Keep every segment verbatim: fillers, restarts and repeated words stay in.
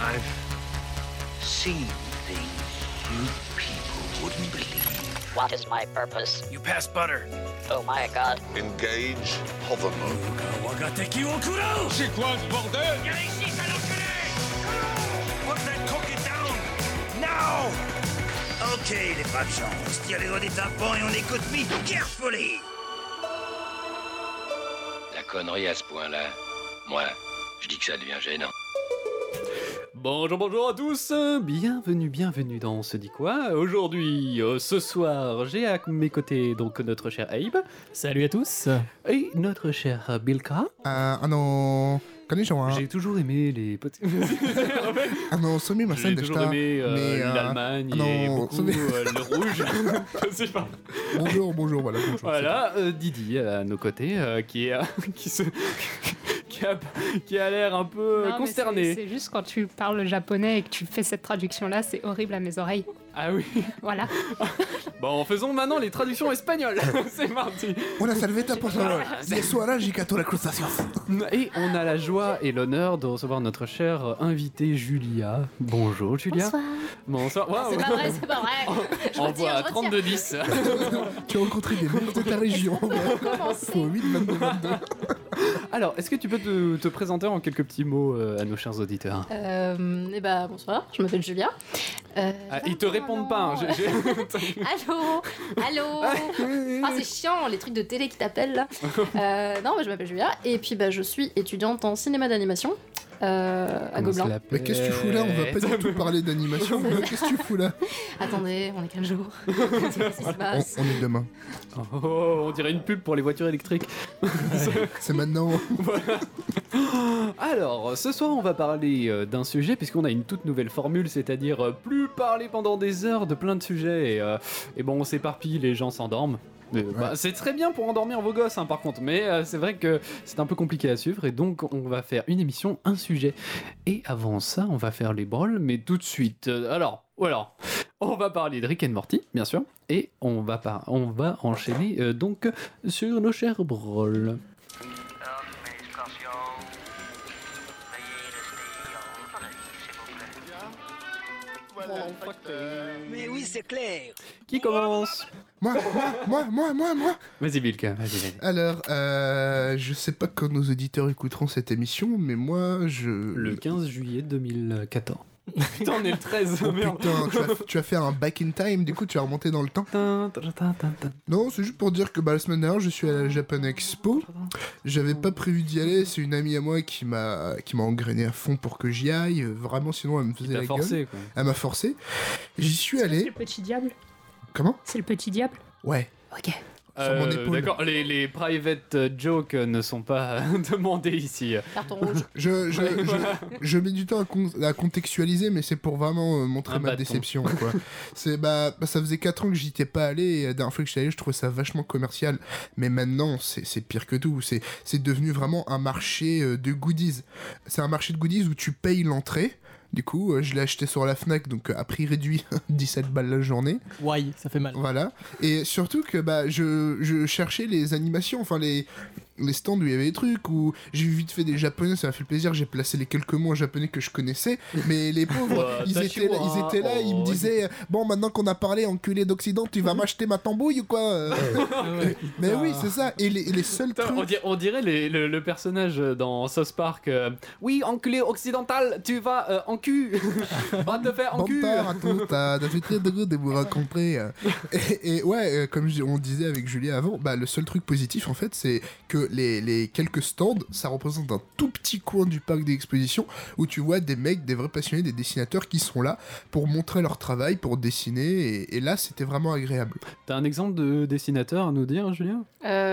I've seen things you people wouldn't believe. What is my purpose? You pass butter. Oh my god. Engage hover mode. C'est quoi ce bordel? Viens ici, sale enculé! Put that cookie down! Now! Ok, les braves gens, on se tire les doigts des tympans et on écoute me carefully. La connerie à ce point-là, moi, je dis que ça devient gênant. Bonjour, bonjour à tous, bienvenue, bienvenue dans Ce dit quoi. Aujourd'hui, euh, ce soir, j'ai à mes côtés donc notre cher Abe. Salut à tous. Et notre cher Bilka. ああのこんにちは。 J'ai toujours aimé les petits... あのすみません J'ai でし toujours た。 aimé euh, mais, euh, l'Allemagne ah non, et beaucoup mais- euh, le rouge. Je sais pas. Bonjour, bonjour, voilà, bonjour. Voilà, euh, Didi à nos côtés, euh, qui est... qui se... qui a, qui a l'air un peu Non, mais consterné. C'est c'est juste quand tu parles le japonais et que tu fais cette traduction-là, c'est horrible à mes oreilles. Ah oui. Voilà. Bon, faisons maintenant les traductions espagnoles. C'est parti. Una salvetta por favor. Diez horas y cato la crustaceos. Et on a la joie et l'honneur de recevoir notre chère invitée Julia. Bonjour Julia. Bonsoir. Bonsoir. Waouh. C'est pas vrai, c'est pas vrai. Je On retire, voit je retire. trente-deux dix. Tu as rencontré des mecs de ta région. Faut huit vingt-deux vingt-deux. Alors, est-ce que tu peux te, te présenter en quelques petits mots euh, à nos chers auditeurs? Euh, et bah bonsoir, je m'appelle Julia. Euh, Ah, ils te répondent pas. Hein. J'ai- j'ai- Allô, allô. Ah c'est chiant les trucs de télé qui t'appellent là. Euh, non, bah, je m'appelle Julia et puis bah je suis étudiante en cinéma d'animation euh, à Comment ça Gobelin. l'appelle Mais qu'est-ce que tu fous là? On va pas du tout parler d'animation. mais Qu'est-ce que tu fous là? Attendez, on est quel jour? Qu'est-ce qui se on, passe? on est demain. Oh, on dirait une pub pour les voitures électriques. C'est maintenant. Alors, ce soir, on va parler euh, d'un sujet, puisqu'on a une toute nouvelle formule, c'est-à-dire euh, plus parler pendant des heures de plein de sujets, et, euh, et bon, on s'éparpille, les gens s'endorment. Euh, bah, c'est très bien pour endormir vos gosses, hein, par contre, mais euh, c'est vrai que c'est un peu compliqué à suivre, et donc on va faire une émission, un sujet. Et avant ça, on va faire les brôles, mais tout de suite. Euh, alors, alors, on va parler de Rick and Morty, bien sûr, et on va, par- on va enchaîner euh, donc sur nos chers brôles. Mais oui, c'est clair. Qui commence? Moi, moi, moi, moi, moi, moi. Vas-y, Bilka, vas-y, vas-y. Alors, euh, je sais pas quand nos auditeurs écouteront cette émission, mais moi, je... Le quinze juillet deux mille quatorze. Putain, on est le treize, Oh merde. putain, tu as, tu as fait un back in time, du coup tu as remonté dans le temps. Tin, tin, tin, tin, tin. Non, c'est juste pour dire que bah, la semaine dernière, je suis à la Japan Expo. J'avais pas prévu d'y aller, c'est une amie à moi qui m'a qui m'a engrainé à fond pour que j'y aille. Vraiment, sinon elle me faisait T'as la forcé, gueule. quoi. Elle m'a forcé. J'y suis C'est allé. le petit diable. Comment? C'est le petit diable. Ouais. Ok. Sur mon Euh, épaule. D'accord, les, les private euh, jokes euh, ne sont pas euh, demandés ici. Carton rouge. Je, je, Ouais, je, voilà. je mets du temps à, con- à contextualiser, mais c'est pour vraiment euh, montrer Un ma bâton. déception. Quoi. c'est, bah, bah, ça faisait quatre ans que j'y étais pas allé, et la dernière fois que j'y allé, je trouvais ça vachement commercial. Mais maintenant, c'est, c'est pire que tout. C'est, c'est devenu vraiment un marché euh, de goodies. C'est un marché de goodies où tu payes l'entrée. Du coup, euh, je l'ai acheté sur la Fnac, donc euh, à prix réduit, dix-sept balles la journée. Why, ça fait mal. Voilà. Et surtout que bah je, je cherchais les animations, enfin les, les stands où il y avait des trucs, où j'ai vu vite fait des japonais, ça m'a fait plaisir, j'ai placé les quelques mots en japonais que je connaissais, mais les pauvres, Ouais, ils, étaient là, ils étaient là, ils me oh, disaient, bon maintenant qu'on a parlé enculé d'Occident, tu vas m'acheter ma tambouille ou quoi? Mais oui, c'est ça. Et les, et les seuls Putain, trucs... on, dirait, on dirait les- le, le personnage dans South Park. euh, oui, enculé occidental, tu vas euh, en cul. Va te faire en Bon cul. tard à tous, t'as t'as fait très de goût de vous rencontrer. euh. Et, et ouais, euh, comme je- on disait avec Julia avant, bah, le seul truc positif en fait, c'est que les, les quelques stands, ça représente un tout petit coin du parc d'exposition où tu vois des mecs, des vrais passionnés, des dessinateurs qui sont là pour montrer leur travail, pour dessiner. Et, et là, c'était vraiment agréable. T'as un exemple de dessinateur à nous dire, Julien?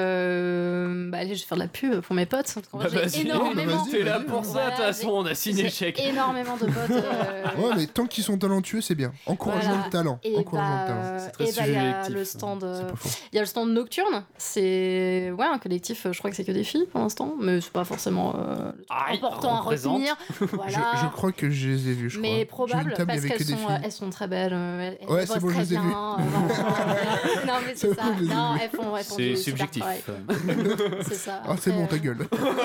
Euh, bah allez, je vais faire de la pub pour mes potes. Parce qu'en vrai, Bah, j'ai vas-y, énormément. T'es là pour ça, de toute Voilà, façon, on a signé j'ai le chèque. énormément de potes. euh, Ouais, mais tant qu'ils sont talentueux, c'est bien. Encourageons Voilà. le talent. Et Encourageons bah, le talent. C'est très et bah, il y a subjectif, le hein. stand, euh, C'est pas faux. il y a le stand nocturne. C'est ouais un collectif, je crois que c'est que des filles pour l'instant, mais c'est pas forcément euh, le truc Ah, important à représente. retenir. Voilà. Je, je crois que je les ai vus, je crois. Mais J'ai probable, une table parce avec que qu'elles des sont, filles. euh, elles sont très belles. euh, elles Ouais, bossent c'est bon, je très les ai bien, vues. euh, non, mais c'est C'est ça. bon, je les ai Non, vues. elles font, elles font C'est du super subjectif. travail. C'est ça. Ah, c'est Après, bon, ta euh, gueule.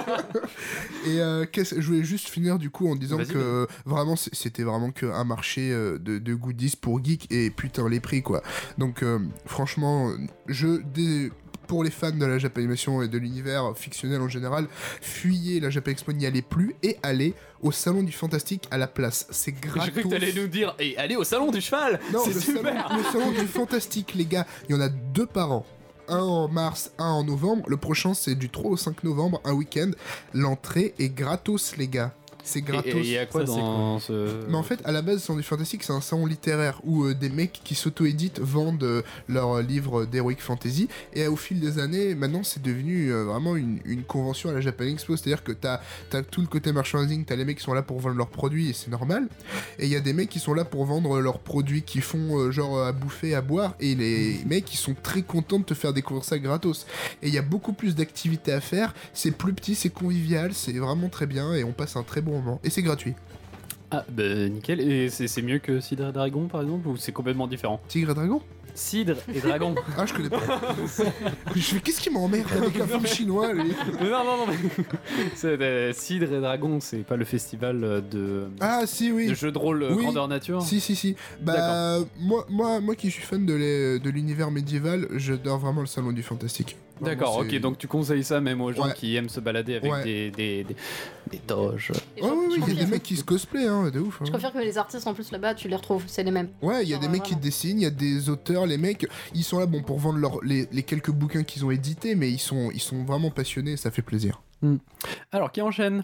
Et euh, qu'est-ce- je voulais juste finir du coup en disant Vas-y, que euh, vraiment c- c'était vraiment qu'un marché euh, de, de goodies pour geeks et putain les prix quoi. Donc euh, franchement, je des- pour les fans de la Japanimation et de l'univers fictionnel en général, fuyez la Japan Expo, n'y allez plus et allez au Salon du Fantastique à la place. C'est J'ai gratos. cru que t'allais nous dire et allez au salon du cheval. Non, C'est le salon, super. le salon du Fantastique, les gars, il y en a deux par an. Un en mars, un en novembre. Le prochain, c'est du trois au cinq novembre, un week-end. L'entrée est gratos, les gars. C'est gratos. Et il y a quoi Ça, c'est dans ce Mais en fait, à la base, le salon du Fantastique, c'est un salon littéraire où euh, des mecs qui s'auto-éditent vendent euh, leurs livres d'Heroic Fantasy. Et euh, au fil des années, maintenant, c'est devenu euh, vraiment une, une convention à la Japan Expo. C'est-à-dire que t'as as tout le côté merchandising, t'as les mecs qui sont là pour vendre leurs produits et c'est normal. Et il y a des mecs qui sont là pour vendre leurs produits qui font euh, genre à bouffer, à boire. Et les mecs, ils sont très contents de te faire découvrir ça gratos. Et il y a beaucoup plus d'activités à faire. C'est plus petit, c'est convivial, c'est vraiment très bien et on passe un très bon moment. Et c'est gratuit. Ah bah nickel. Et c'est c'est mieux que Cidre et Dragon par exemple ou c'est complètement différent? Tigre et Dragon? Cidre et Dragon. Ah, je connais pas. Je fais qu'est-ce qui m'emmerde avec un film chinois, lui? non non non. Mais... c'est, euh, Cidre et Dragon, c'est pas le festival de, Ah, si, oui. de jeux de rôle euh, Oui. grandeur nature? Si, si, si. Bah, moi, moi, moi qui suis fan de l'e- de l'univers médiéval, j'adore vraiment le salon du fantastique. Vraiment, D'accord, c'est- ok, donc tu conseilles ça même aux gens Ouais. qui aiment se balader avec Ouais. des, des, des, des doges. et Ouais, je- oui, je oui, il y a confirme- des mecs qui se cosplay, hein, de ouf. hein. Je confirme que les artistes en plus là-bas, tu les retrouves, c'est les mêmes. Ouais, il y a Genre, des mecs qui vraiment. dessinent, il y a des auteurs, les mecs, ils sont là bon pour vendre leur, les, les quelques bouquins qu'ils ont édités, mais ils sont, ils sont vraiment passionnés, ça fait plaisir. Alors, qui enchaîne?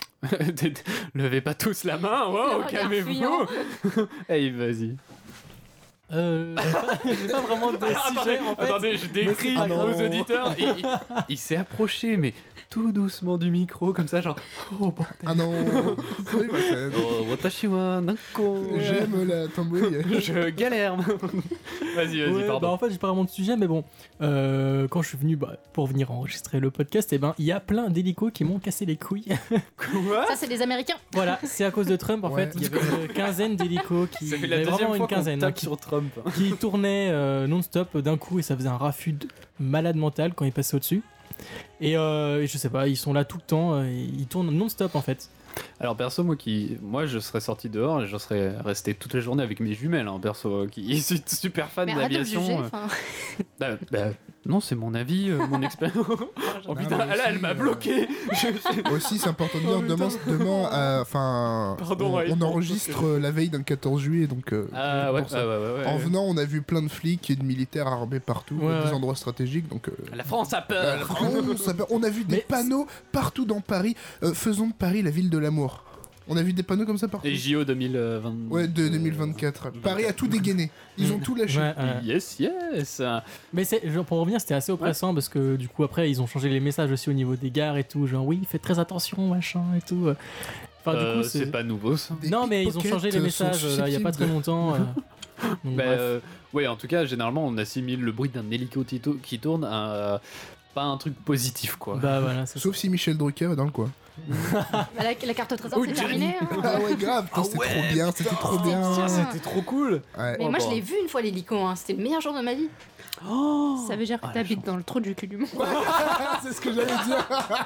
Levez pas tous la main, wow, Le regard calmez-vous. fuyant. Hey, vas-y. Euh, j'ai pas vraiment de sujet en fait. Attendez, je décris Ah non. aux auditeurs. Il, il- il s'est approché, mais tout doucement du micro, comme ça, genre. Oh bordel. Ah non, oui, ma scène. Oh, watashi wa nanko. J'aime la tambouille. Je galère. Vas-y, vas-y, Ouais, pardon. bah en fait j'ai pas vraiment de sujet mais bon euh, quand je suis venu bah, pour venir enregistrer le podcast et ben il y a plein d'hélicos qui m'ont cassé les couilles. Quoi? Ça, c'est les Américains. Voilà, c'est à cause de Trump en Ouais. fait, il y avait une quinzaine d'hélicos qui Ça fait il y la avait deuxième vraiment fois une qu'on quinzaine hein, tape qui, sur Trump. qui tournaient euh, non-stop d'un coup et ça faisait un raffut de malade mental quand ils passaient au-dessus. Et euh, je sais pas, ils sont là tout le temps, euh, ils tournent non-stop en fait. Alors perso, moi qui, moi je serais sorti dehors et je serais resté toute la journée avec mes jumelles, hein, perso, qui suis super fan Mais arrête de le d'aviation. juger. euh. enfin. Bah, bah, non, c'est mon avis, euh, mon expérience. Oh putain, Ah, mais là, elle aussi, m'a euh, bloqué. Je- Aussi, c'est important de dire, Oh, demain, putain. demain euh, enfin, Pardon, on, ouais, on bon, enregistre parce que- euh, la veille d'un quatorze juillet, donc. euh, Ah ouais, pour ça. ouais, ouais, ouais, ouais. En venant, on a vu plein de flics et de militaires armés partout, Ouais, à des ouais. endroits stratégiques, donc. euh, La France a euh, peur. on, ça peut- on a vu des Mais- panneaux partout dans Paris. euh, faisons de Paris la ville de l'amour. On a vu des panneaux comme ça partout. Et J O deux mille vingt. Ouais, de deux mille vingt-quatre. Paris a tout dégainé. Ils ont tout lâché. Ouais, ouais. Yes, yes. Mais c'est, genre, pour revenir, c'était assez oppressant parce que du coup, après, ils ont changé les messages aussi au niveau des gares et tout. Genre, oui, faites très attention, machin et tout. Enfin, Euh, du coup, c'est pas nouveau ça. Des Non, mais ils ont changé les pickpockets sont messages là, il y a pas très susceptibles longtemps. euh. Donc, Bah, bref. euh, ouais, en tout cas, généralement, on assimile le bruit d'un hélico qui to- qui tourne à euh, pas un truc positif, quoi. Bah voilà, c'est Sauf si Michel Drucker est dans le coin. Bah, la, la carte au trésor, Oh, c'est Johnny. terminé. hein. Ah ouais, grave. Putain, Ah c'était ouais, trop bien. C'était trop bien. Putain. C'était trop cool. Ouais. Mais Oh, moi, je bah. l'ai vu une fois l'hélico. Hein. C'était le meilleur jour de ma vie. Oh Ça veut dire que Ah, la t'habites chance. dans le trou du cul du monde. C'est ce que j'allais dire.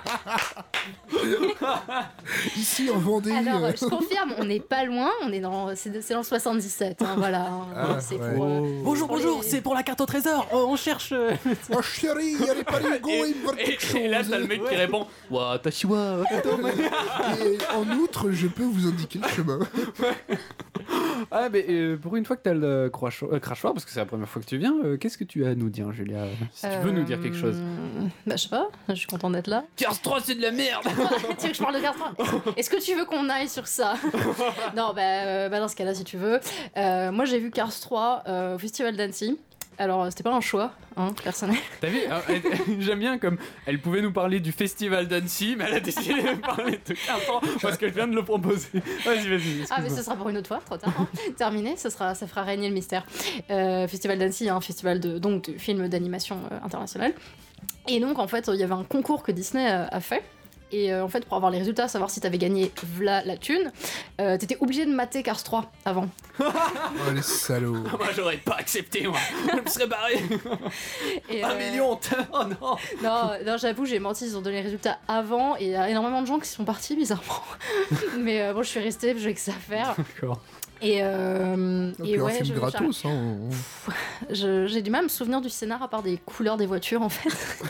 Ici en Vendée. Alors, euh, je confirme, on n'est pas loin. On est dans, c'est, c'est dans le soixante-dix-sept. hein, voilà. hein. Ah, c'est ouais. pour. euh, Bonjour, pour bonjour, les- c'est pour la carte au trésor. Oh, on cherche. euh, Oh chérie, il y a les parigots, il me veut Et, quelque chose. et là, t'as le mec qui répond Watashi wa wakatome. Et en outre, je peux vous indiquer le chemin. Ah, mais euh, pour une fois que t'as le crachoir, euh, crachoir, parce que c'est la première fois que tu viens, euh, qu'est-ce que tu as à nous dire, Julia? Si tu veux nous dire quelque chose. Euh, Bah, je sais pas. Je suis contente d'être là. Cars trois, c'est de la merde. Tu veux que je parle de Cars trois? Est-ce que tu veux qu'on aille sur ça? Non, bah, euh, bah dans ce cas-là, si tu veux. Euh, moi, j'ai vu Cars trois euh, au Festival d'Annecy. Alors, euh, c'était pas un choix, hein, personnel. T'as vu hein, elle- j'aime bien comme elle pouvait nous parler du festival d'Annecy, mais elle a décidé de parler de Cars trois parce qu'elle vient de le proposer. Vas-y, vas-y. Ah, mais excuse-moi. ce sera pour une autre fois, trop tard. hein. Terminé, ça, sera, ça fera régner le mystère. Euh, festival d'Annecy, un festival de, donc, de films d'animation euh, international. Et donc, en fait, il y avait un concours que Disney a, a fait. Et euh, en fait, pour avoir les résultats, savoir si t'avais gagné v'là la thune, euh, t'étais obligé de mater Cars trois avant. Oh les salauds. Moi j'aurais pas accepté, moi. Je me serais barré. Et, Un euh, million. Oh non. Non, non j'avoue, j'ai menti, ils ont donné les résultats avant. Et il y a énormément de gens qui sont partis, bizarrement. Mais euh, bon, je suis restée, j'ai que ça à faire. D'accord. Et, euh, Et et puis ouais, un film je- gratos, hein. on- je- j'ai du mal à me souvenir du scénar à part des couleurs des voitures en fait.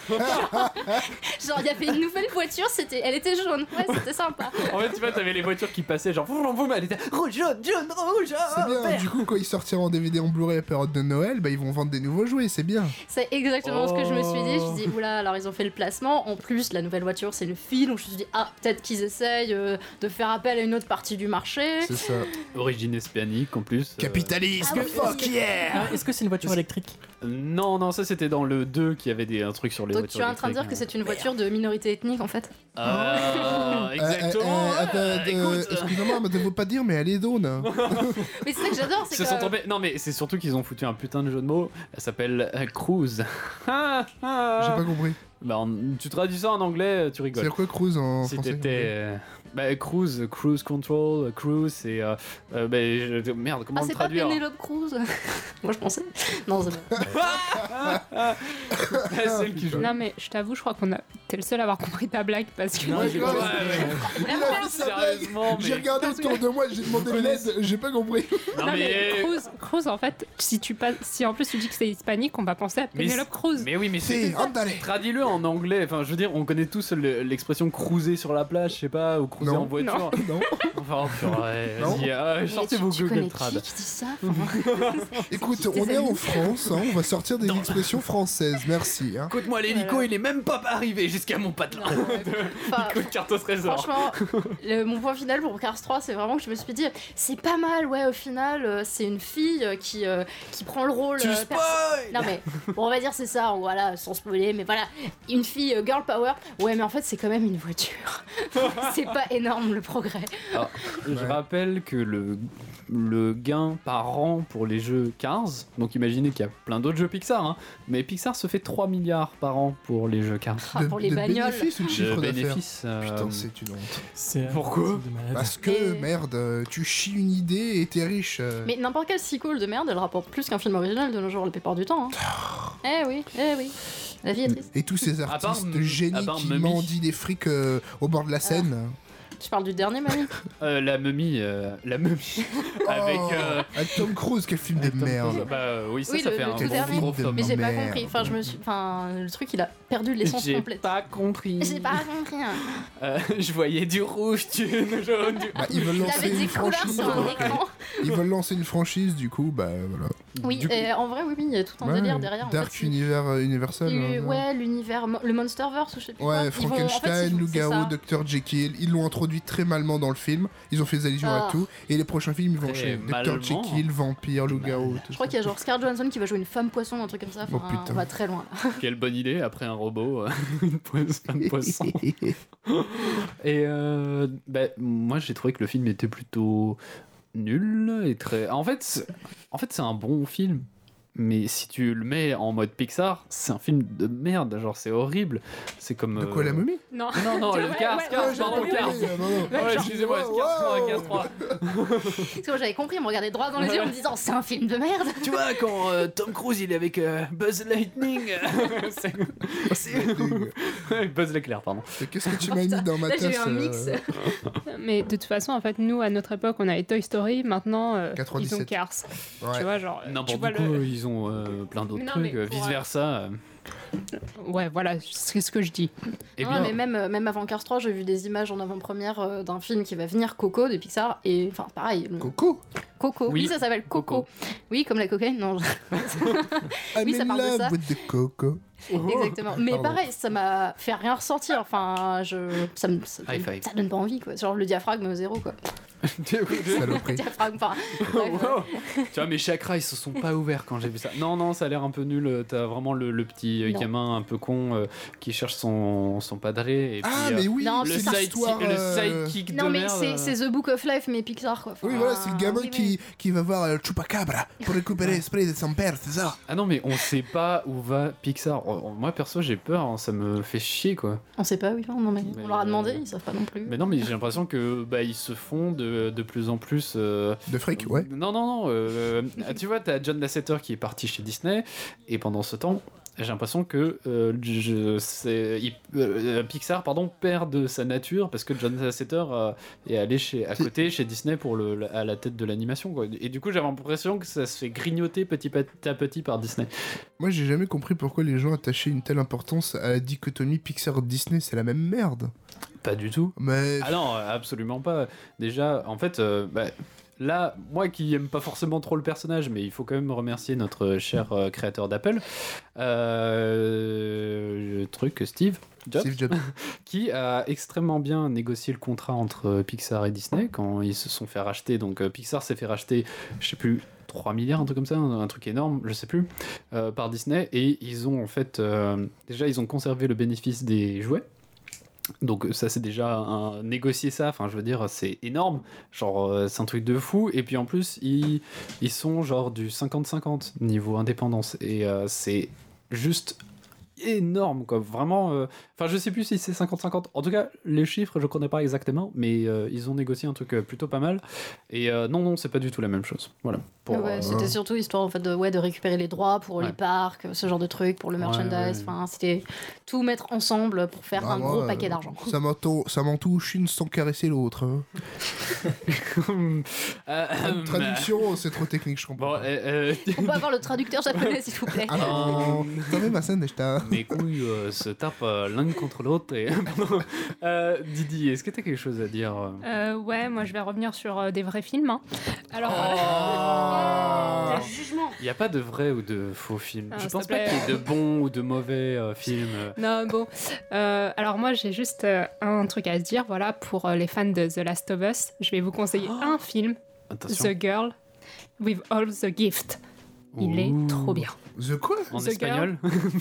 Genre il y avait une nouvelle voiture, c'était, elle était jaune, ouais c'était sympa. En fait, tu vois, t'avais les voitures qui passaient, genre, boum, boum, elle était rouge, jaune, jaune, rouge, C'est bien, vert. du coup, quand ils sortiront en D V D en Blu-ray à la période de Noël, bah ils vont vendre des nouveaux jouets, c'est bien. C'est exactement ce que je me suis dit. Je me suis dit Oh. oula, alors ils ont fait le placement. En plus la nouvelle voiture c'est une fille, donc je me suis dit ah peut-être qu'ils essayent euh, de faire appel à une autre partie du marché. C'est ça. Origine hispanique en plus. euh, Capitalisme, Ah oui, fuck yeah. Ah, Est-ce que c'est une voiture électrique? Non, non, ça c'était dans le deux qui avait des, un truc sur les Donc voitures. tu es en train de dire que électriques, c'est une voiture de minorité ethnique en fait. Ah, Euh, exactement. euh, ouais, attends, euh, écoute. Excusez-moi, mais ne veux pas dire, mais elle est daune. Mais c'est ça que j'adore, c'est Se que sont tombés- Non mais c'est surtout qu'ils ont foutu un putain de jeu de mots. Elle s'appelle euh, Cruise. Ah, ah. J'ai pas compris. Bah, en- tu traduis ça en anglais, tu rigoles. C'est quoi cruise en Si français? t'étais. euh, Bah, cruise, cruise control, euh, cruise, c'est. Euh, euh, bah, je- merde, comment ah le c'est pas traduire Penelope Cruz. Moi je pensais. Non c'est pas. Celle qui joue. Non, mais je t'avoue, je crois qu'on a. T'es le seul à avoir compris ta blague parce que. Non, Ouais, j'ai ouais, pas- ouais. Il a fait sa blague. Sérieusement, mais. J'ai regardé autour de moi, j'ai demandé de l'aide, j'ai pas compris. Non, Non, mais mais. Cruz, Cruz, en fait, si, tu passes, si en plus tu dis que c'est hispanique, on va penser à Mais Penelope Cruz. Mais oui, mais c'est. C'est, andale. Traduis-le en anglais. Enfin, je veux dire, on connaît tous le- l'expression cruiser sur la plage, je sais pas, ou cruiser Non. en voiture. Non. Enfin, purée, Non. vas-y, ah, Mais sortez tu, vos tu Google connais Trad. qui qui dit ça Enfin, Écoute, Tes on est amis. en France, hein, on va sortir des expressions françaises, merci. Hein. Écoute-moi, l'hélico, Voilà. il est même pas arrivé jusqu'à mon patelin. enfin, Coup de carte au trésor. Franchement, le- mon point final pour Cars trois, c'est vraiment que je me suis dit, c'est pas mal, ouais, au final, euh, c'est une fille euh, qui, euh, qui prend le rôle. Tu euh, spoil perso- Non mais, bon, on va dire c'est ça, voilà, sans spoiler, mais voilà, une fille euh, girl power. Ouais, mais en fait, c'est quand même une voiture. C'est pas énorme le progrès. Alors, je Ouais. rappelle que le, le gain par an pour les jeux Cars, donc imaginez qu'il y a plein d'autres jeux Pixar, hein, mais Pixar se fait trois milliards par an pour les jeux Cars. Ah, De, pour les de bagnoles. bénéfices ou de De chiffre d'affaires? bénéfices. euh, Putain, c'est une honte. C'est- Pourquoi c'est de malade. Parce que, Mais- merde, euh, tu chies une idée et t'es riche. euh. Mais n'importe quel sequel de merde, elle rapporte plus qu'un film original de nos jours la plupart du temps. Hein. Eh oui, eh oui. La vie est triste. Et tous ces À part artistes M- à génies part qui Mummy. mendient des frics euh, au bord de la Seine. Tu parles du dernier, mamie euh, la momie, euh, la momie, avec. Oh, euh, avec Tom Cruise, quel film de avec Tom merde. Cruise. Bah euh, oui, ça, Oui, ça le- fait le un tout gros, dernier. gros flop. Mais j'ai pas Merde. compris. Enfin, je me suis. Enfin, le truc, il a perdu l'essence J'ai complète. pas compris. J'ai pas compris. Hein. Euh, je voyais du rouge, du jaune, du. Bah, ils veulent Il lancer avait des une couleurs franchise. sur un écran. Ils veulent lancer une franchise, du coup, bah voilà. Oui, Du coup- et en vrai, oui, oui, il y a tout un Ouais, délire derrière. en Dark fait, Universe euh, Universal. il- hein, ouais, l'univers, mo- le Monsterverse, ou je sais plus. quoi. Ouais, Ils vont- en fait, Frankenstein, ils- c'est Loup-garou, ça. docteur Jekyll, ils l'ont introduit très malement dans le film. Ils ont fait des allusions Ah. à tout. Et les prochains films, ils vont Très enchaîner. docteur malement. Jekyll, vampire, loup-garou. tout Je crois qu'il y a genre Scarlett Johansson qui va jouer une femme poisson, un truc comme ça. Oh, Enfin, putain. on va très loin là. Quelle bonne idée après un robot, euh, une poisson. Un poisson. Et euh, bah, moi j'ai trouvé que le film était plutôt nul et très. En fait, c'est- en fait c'est un bon film. Mais si tu le mets en mode Pixar, c'est un film de merde, genre c'est horrible. C'est comme. De quoi, euh, la momie Non, Non, non, le Ouais, Cars, ouais, Cars, ouais, pardon, ouais, Cars. Ouais, non, non. Ouais, excusez-moi, Wow, Cars trois, wow. Cars trois. Parce que moi j'avais compris, il me regardait droit dans les yeux en me disant c'est un film de merde. Tu vois, quand euh, Tom Cruise il est avec euh, Buzz Lightning. c'est. c'est- Ouais, Buzz l'éclair, pardon. Qu'est-ce que tu m'as mis dans ma Là tasse j'ai eu un mix. euh, mais de toute façon, en fait, nous à notre époque, on avait Toy Story. Maintenant, euh, ils ont quatre-vingt-dix-sept. Cars. ouais. Tu vois, genre. tu N'importe vois quoi, le- ils ont euh, plein d'autres Non, trucs, mais euh, pour, vice versa. Ouais, ouais, c'est ce que je dis. Et Non, bien, mais même, euh, même avant Cars trois, j'ai vu des images en avant-première euh, d'un film qui va venir, Coco, de Pixar. Et enfin, pareil. le- Coco. Coco. Oui, Oui, ça s'appelle Coco. Coco. Oui, comme la cocaïne. Non, je- I'm Oui, ça in parle de love ça. with the coco. exactement. Mais Pardon. pareil, ça m'a fait rien ressentir. Enfin, je... ça, me... ça, High donne... five. ça donne pas envie, quoi. Genre le diaphragme au zéro, quoi. Saloperie. diaphragme, enfin. bref, ouais. Wow. Tu vois, mes chakras ils se sont pas ouverts quand j'ai vu ça. Non, non, ça a l'air un peu nul. T'as vraiment le, le petit euh, Non. gamin un peu con euh, qui cherche son, son padré. Et Ah, puis, euh, mais oui, Non, le, c'est Pixar. side, l'histoire. le euh, sidekick Non, de mais merde. c'est, euh. c'est The Book of Life, mais Pixar, quoi. Enfin, Oui, voilà, c'est le gamin oui, qui, oui. qui va voir euh, Chupacabra pour récupérer l'esprit de son père, c'est ça? Ah non, mais on sait pas où va Pixar. oh, moi perso j'ai peur, hein, ça me fait chier quoi. On sait pas, oui, non, mais, Mais, on leur a demandé, euh, ils savent pas non plus. Mais non, mais j'ai l'impression que bah ils se font de, de plus en plus. euh, De fric, ouais. Non, non, non. euh, tu vois, t'as John Lasseter qui est parti chez Disney, et pendant ce temps, j'ai l'impression que euh, je, c'est, il- euh, Pixar pardon, perd de sa nature parce que John Lasseter euh, est allé chez, à côté chez Disney pour le, à la tête de l'animation. Quoi. Et du coup, j'avais l'impression que ça se fait grignoter petit à petit par Disney. Moi, j'ai jamais compris pourquoi les gens attachaient une telle importance à la dichotomie Pixar-Disney. C'est la même merde. Pas du tout. Mais Ah non, absolument pas. Déjà, en fait, euh, bah, là, moi qui aime pas forcément trop le personnage, mais il faut quand même remercier notre cher euh, créateur d'Apple, euh, le truc Steve Jobs, Steve Jobs. qui a extrêmement bien négocié le contrat entre Pixar et Disney quand ils se sont fait racheter. Donc euh, Pixar s'est fait racheter, je sais plus, trois milliards, un truc comme ça, un, un truc énorme, je sais plus, euh, par Disney, et ils ont en fait, euh, déjà ils ont conservé le bénéfice des jouets. Donc ça c'est déjà un... négocier ça, enfin je veux dire c'est énorme, genre euh, c'est un truc de fou, et puis en plus ils, ils sont genre du cinquante cinquante niveau indépendance, et euh, c'est juste énorme quoi, vraiment, euh, enfin je sais plus si c'est cinquante cinquante, en tout cas les chiffres je connais pas exactement, mais euh, ils ont négocié un truc euh, plutôt pas mal, et euh, non non c'est pas du tout la même chose, voilà. Pour, ouais, euh, c'était surtout histoire en fait de, ouais, de récupérer les droits pour Ouais. les parcs, ce genre de trucs, pour le Ouais, merchandise. ouais. Enfin, c'était tout mettre ensemble pour faire Ah, un moi, gros euh, paquet d'argent. Ça m'en tou- ça m'en touche une sans caresser l'autre. hein. euh, Traduction, c'est trop technique, je comprends. Bon, euh, euh, On peut avoir le traducteur japonais s'il vous plaît. Alors, t'avais ma scène, déjà. mes couilles euh, se tapent euh, l'un contre l'autre. Et... euh, Didi, est-ce que t'as quelque chose à dire euh Euh, ouais, moi je vais revenir sur euh, des vrais films. hein. Alors, Oh. quel jugement. Il n'y a pas de vrai ou de faux films. Ah, Je s'il pense te pas plaît. qu'il y ait de bons ou de mauvais euh, films. euh. Non, bon. Euh, alors moi j'ai juste euh, un truc à se dire, voilà, pour euh, les fans de The Last of Us, je vais vous conseiller un film, Attention. The Girl with All the Gift. Il est Ouh. trop bien. The quoi En The espagnol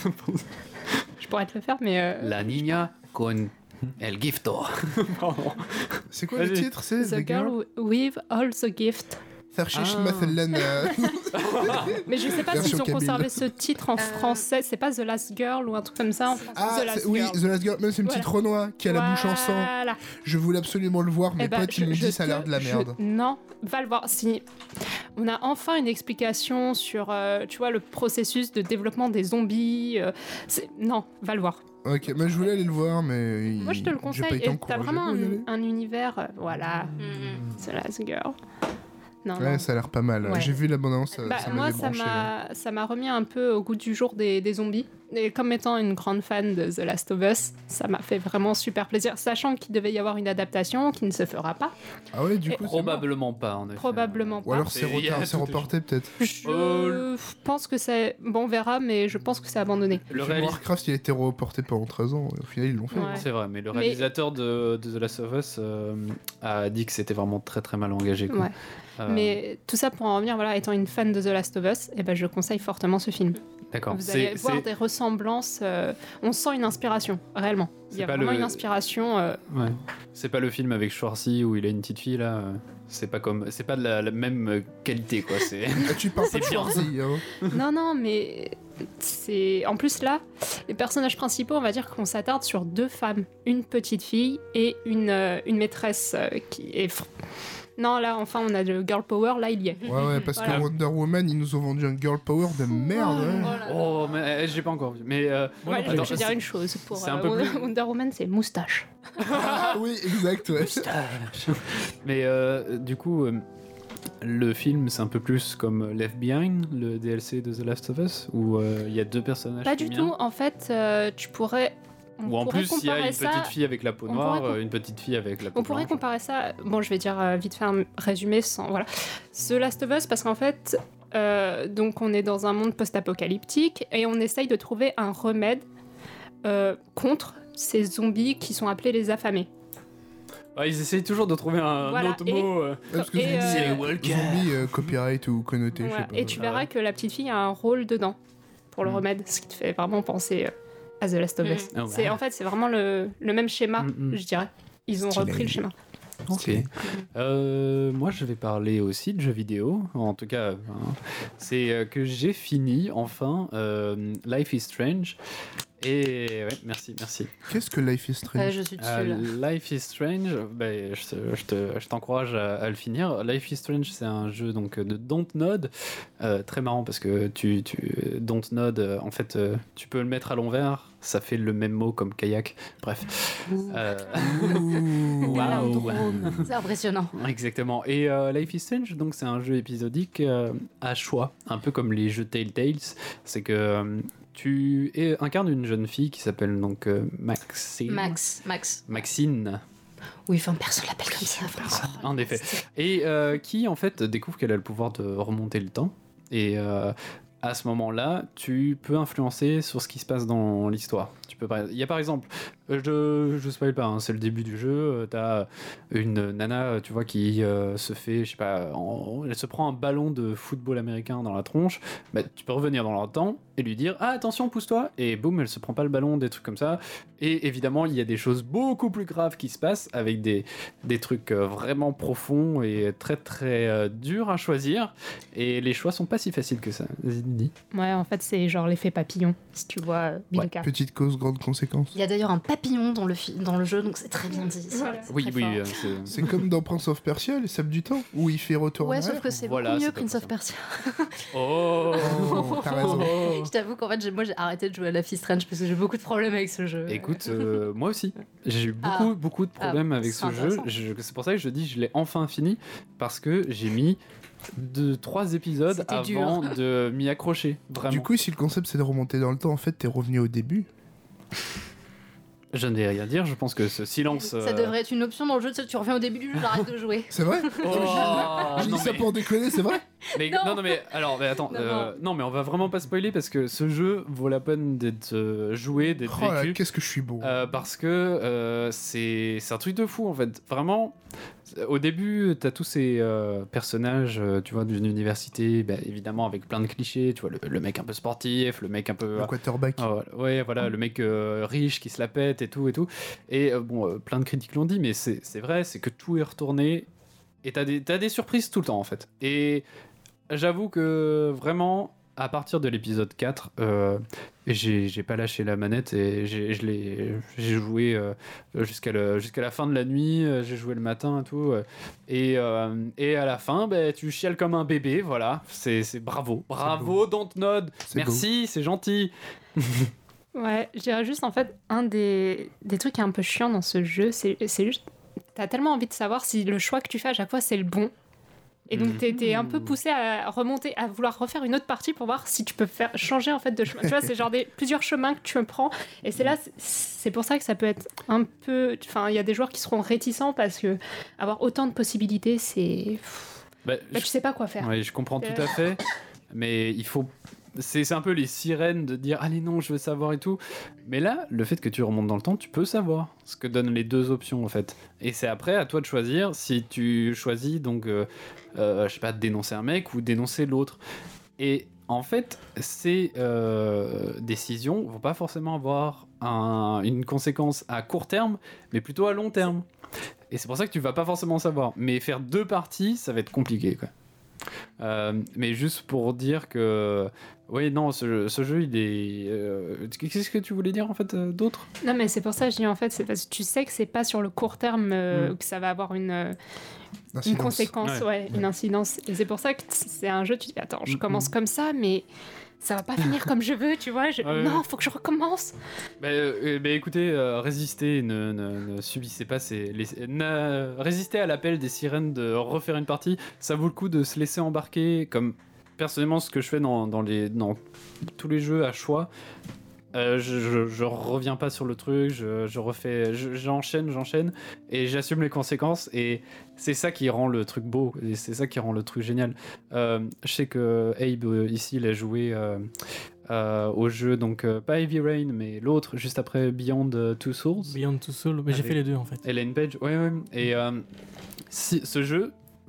Je pourrais te le faire, mais... euh, La niña con el gifto. Pardon. C'est quoi le Vas-y. titre C'est The Girl with All the Gift. Tarshish Ah. Mathalan. euh, Mais je sais pas Version s'ils ont kabyle. conservé ce titre en français. C'est pas The Last Girl ou un truc comme ça en français. Ah, The Last c'est- oui, Girl. The Last Girl, même c'est une petite Voilà. Renoir qui a la bouche en sang. Voilà. Je voulais absolument le voir, mes Eh ben, potes ils je- m'ont je dit ça a l'air te- de la je- merde. Non, va le voir. Si on a enfin une explication sur, euh, tu vois, le processus de développement des zombies. euh, c'est- non, va le voir. Ok, mais je voulais aller le voir, mais. il- Moi, je te le j'ai pas conseille. été Et t'as encouragé vraiment pour y un, aller. un univers, euh, voilà. Mm, The Last Girl. Non, Ouais, non. ça a l'air pas mal. Ouais. J'ai vu l'abondance, ça, Bah, ça moi, m'avait ça branché. m'a, ça m'a remis un peu au goût du jour des, des zombies. Et comme étant une grande fan de The Last of Us, ça m'a fait vraiment super plaisir. Sachant qu'il devait y avoir une adaptation qui ne se fera pas. Ah ouais, du Et coup, c'est Probablement pas, en effet. Probablement Ou pas. alors c'est C'est- il y a retard- c'est tout- reporté peut-être. Je Euh, pense que c'est... Bon, on verra, mais je pense que c'est abandonné. Le Film réalis- Warcraft, il a été reporté pendant treize ans, et au final, ils l'ont fait. Ouais. C'est vrai, mais le Mais- réalisateur de, de The Last of Us euh, a dit que c'était vraiment très très mal engagé. Quoi. Ouais. Euh, Mais tout ça pour en revenir, voilà, étant une fan de The Last of Us, eh ben, je conseille fortement ce film. D'accord. Vous C'est- allez voir c'est- des ressemblances. euh, on sent une inspiration, réellement. Il y C'est a pas vraiment le- une inspiration. euh, Ouais. C'est pas le film avec Schwarzy où il a une petite fille là. euh, C'est pas comme, c'est pas de la, la même euh, qualité quoi. C'est. Ah, tu parles C'est pas de bien. Schwarzy, hein. Non, non, mais c'est. En plus, là, les personnages principaux, on va dire qu'on s'attarde sur deux femmes, une petite fille et une, euh, une maîtresse euh, qui est. fr- Non, là, enfin, on a le girl power, là, il y est. Ouais, ouais, parce Voilà. que Wonder Woman, ils nous ont vendu un girl power de merde. hein. Oh, mais euh, j'ai pas encore vu. Mais euh, Ouais, attends, je vais dire une chose pour c'est un euh, peu Wonder, plus- Wonder Woman, c'est moustache. Ah oui, exact, ouais. Mais euh, du coup, euh, le film c'est un peu plus comme Left Behind, le D L C de The Last of Us, où euh, il y a deux personnages. Pas du féminins. tout, en fait, euh, tu pourrais. on Ou en pourrait plus, il y a comparer une ça- petite fille avec la peau on noire, pourrait com- euh, une petite fille avec la peau On pourrait blanche. comparer ça. Bon, je vais dire euh, vite fait un résumé sans. Voilà. The Last of Us, parce qu'en fait, euh, donc on est dans un monde post-apocalyptique et on essaye de trouver un remède euh, contre ces zombies qui sont appelés les affamés. Ah, ils essayent toujours de trouver un Voilà, autre et- mot. euh. Parce que Et, zombie, euh, euh, Walker. zombie, euh, copyright ou connoté, je Voilà. sais pas. Et tu Ah verras ouais. que la petite fille a un rôle dedans pour le Mm. remède, ce qui te fait vraiment penser euh, à The Last of Us. Oh, C'est wow. Mm. En fait, c'est vraiment le, le même schéma, Mm, mm. je dirais. Ils ont Stylé. repris le schéma. Ok. Euh, moi, je vais parler aussi de jeux vidéo. En tout cas, hein, c'est euh, que j'ai fini enfin euh, Life is Strange. Et ouais, merci, merci. Qu'est-ce que Life is Strange? Ouais, je suis dessus, là. Euh, Life is Strange, ben, je, te- je te- je t'encourage à, à le finir. Life is Strange, c'est un jeu donc de Dontnod, euh, très marrant parce que tu, tu Dontnod, euh, en fait, euh, tu peux le mettre à l'envers, ça fait le même mot comme kayak. Bref. Euh, Waouh. C'est impressionnant. Exactement. Et euh, Life is Strange, donc c'est un jeu épisodique euh, à choix, un peu comme les jeux Telltale. C'est que euh, tu es, incarnes une jeune fille qui s'appelle donc euh, Maxine. Max, Max. Maxine. Oui, enfin, personne l'appelle comme ça. Enfin, En effet. Et euh, qui en fait découvre qu'elle a le pouvoir de remonter le temps. Et euh, à ce moment-là, tu peux influencer sur ce qui se passe dans l'histoire. Tu peux, par- il y a par exemple, je je spoil pas, hein, c'est le début du jeu. euh, T'as une nana, tu vois, qui euh, se fait, je sais pas, en- elle se prend un ballon de football américain dans la tronche. Bah, tu peux revenir dans le temps et lui dire ah attention pousse-toi et boum elle se prend pas le ballon, des trucs comme ça. Et évidemment il y a des choses beaucoup plus graves qui se passent avec des des trucs euh, vraiment profonds et très très euh, durs à choisir. Et les choix sont pas si faciles que ça. Vas-y, dis. Ouais, en fait, c'est genre l'effet papillon, si tu vois euh, Bidoka. Petite cause, grande conséquence. il y a d'ailleurs un papillon dans le, fi- dans le jeu, donc c'est très bien dit. C'est- c'est Oui, très oui, fort. euh, c'est- C'est comme dans Prince of Persia, les sables du temps, où il fait retour en Ouais, arrière. sauf que c'est Voilà, beaucoup c'est mieux pas Prince of Persia. Oh, Oh, t'as raison. Je t'avoue qu'en fait, j'ai- moi j'ai arrêté de jouer à Life is Strange parce que j'ai beaucoup de problèmes avec ce jeu. Écoute, euh, moi aussi, j'ai eu beaucoup, Ah. beaucoup de problèmes Ah, avec c'est ce jeu. intéressant. Je- c'est pour ça que je dis, je l'ai enfin fini parce que j'ai mis deux, trois épisodes C'était avant dur. de m'y accrocher. Vraiment. Du coup, si le concept c'est de remonter dans le temps, en fait, t'es revenu au début. Je ne vais rien dire. Je pense que ce silence. Ça euh, devrait être une option dans le jeu, tu sais, tu reviens au début du jeu, j'arrête de jouer. C'est vrai? Oh, Je dis non, ça mais- pour déconner, c'est vrai? Mais, Non. non. non, mais alors, mais attends, Non, euh, non, mais on va vraiment pas spoiler parce que ce jeu vaut la peine d'être euh, joué, d'être Oh là, vécu. qu'est-ce que je suis beau. Euh, parce que euh, c'est c'est un truc de fou en fait. Vraiment, au début, t'as tous ces euh, personnages, euh, tu vois, d'une université, bah, évidemment avec plein de clichés. Tu vois, le, le mec un peu sportif, le mec un peu. Le quarterback. Ah, voilà. Ouais, voilà, le mec euh, riche qui se la pète et tout et tout. Et euh, bon, euh, plein de critiques l'ont dit, mais c'est c'est vrai, c'est que tout est retourné. Et t'as des, t'as des surprises tout le temps en fait. Et j'avoue que vraiment, à partir de l'épisode quatre, euh, j'ai j'ai pas lâché la manette et j'ai je l'ai- j'ai joué euh, jusqu'à le- jusqu'à la fin de la nuit, euh, j'ai joué le matin et tout. euh, Et, euh, et à la fin, bah, tu chiales comme un bébé, voilà. C'est c'est bravo. Bravo, Dontnod. C'est Merci, c'est gentil. Ouais, je dirais juste en fait, un des, des trucs qui est un peu chiant dans ce jeu, c'est c'est juste. T'as tellement envie de savoir si le choix que tu fais à chaque fois c'est le bon. Et donc t'es t'es un peu poussé à remonter, à vouloir refaire une autre partie pour voir si tu peux faire changer en fait de chemin. Tu vois, c'est genre des plusieurs chemins que tu prends. Et c'est là, c'est- c'est pour ça que ça peut être un peu. Enfin, il y a des joueurs qui seront réticents parce que avoir autant de possibilités, c'est. Bah, Bah, je- tu sais pas quoi faire. Oui, je comprends Euh. tout à fait, mais il faut. C'est c'est un peu les sirènes de dire allez non je veux savoir et tout, mais là le fait que tu remontes dans le temps tu peux savoir ce que donnent les deux options en fait, et c'est après à toi de choisir si tu choisis donc euh, euh, je sais pas dénoncer un mec ou dénoncer l'autre, et en fait ces euh, décisions vont pas forcément avoir un- une conséquence à court terme mais plutôt à long terme, et c'est pour ça que tu vas pas forcément savoir, mais faire deux parties ça va être compliqué quoi. Euh, mais juste pour dire que oui non ce, ce jeu il est euh, qu'est-ce que tu voulais dire en fait euh, d'autre? Non, mais c'est pour ça que je dis en fait, c'est parce que tu sais que c'est pas sur le court terme euh, Mm. que ça va avoir une, euh, une Incidence. conséquence, Ouais. ouais, une incidence. Et c'est pour ça que c'est un jeu, tu dis attends, je Mm, commence comme ça, mais ça va pas finir comme je veux, tu vois. je- Ouais. Non, faut que je recommence. Bah, euh, bah, écoutez, euh, résistez, ne, ne, ne subissez pas ces, les, ne- résistez à l'appel des sirènes de refaire une partie. Ça vaut le coup de se laisser embarquer, comme personnellement ce que je fais dans, dans, les, dans tous les jeux à choix. Euh, je, je, je reviens pas sur le truc, je, je refais, je- j'enchaîne, j'enchaîne, et j'assume les conséquences, et c'est ça qui rend le truc beau, et c'est ça qui rend le truc génial. Euh, je sais que Abe euh, ici, il a joué euh, euh, au jeu, donc euh, pas Heavy Rain, mais l'autre juste après Beyond euh, Two Souls. Beyond Two Souls, mais j'ai Avec fait les deux en fait. Ellen Page, ouais, ouais. Et euh, si, ce jeu,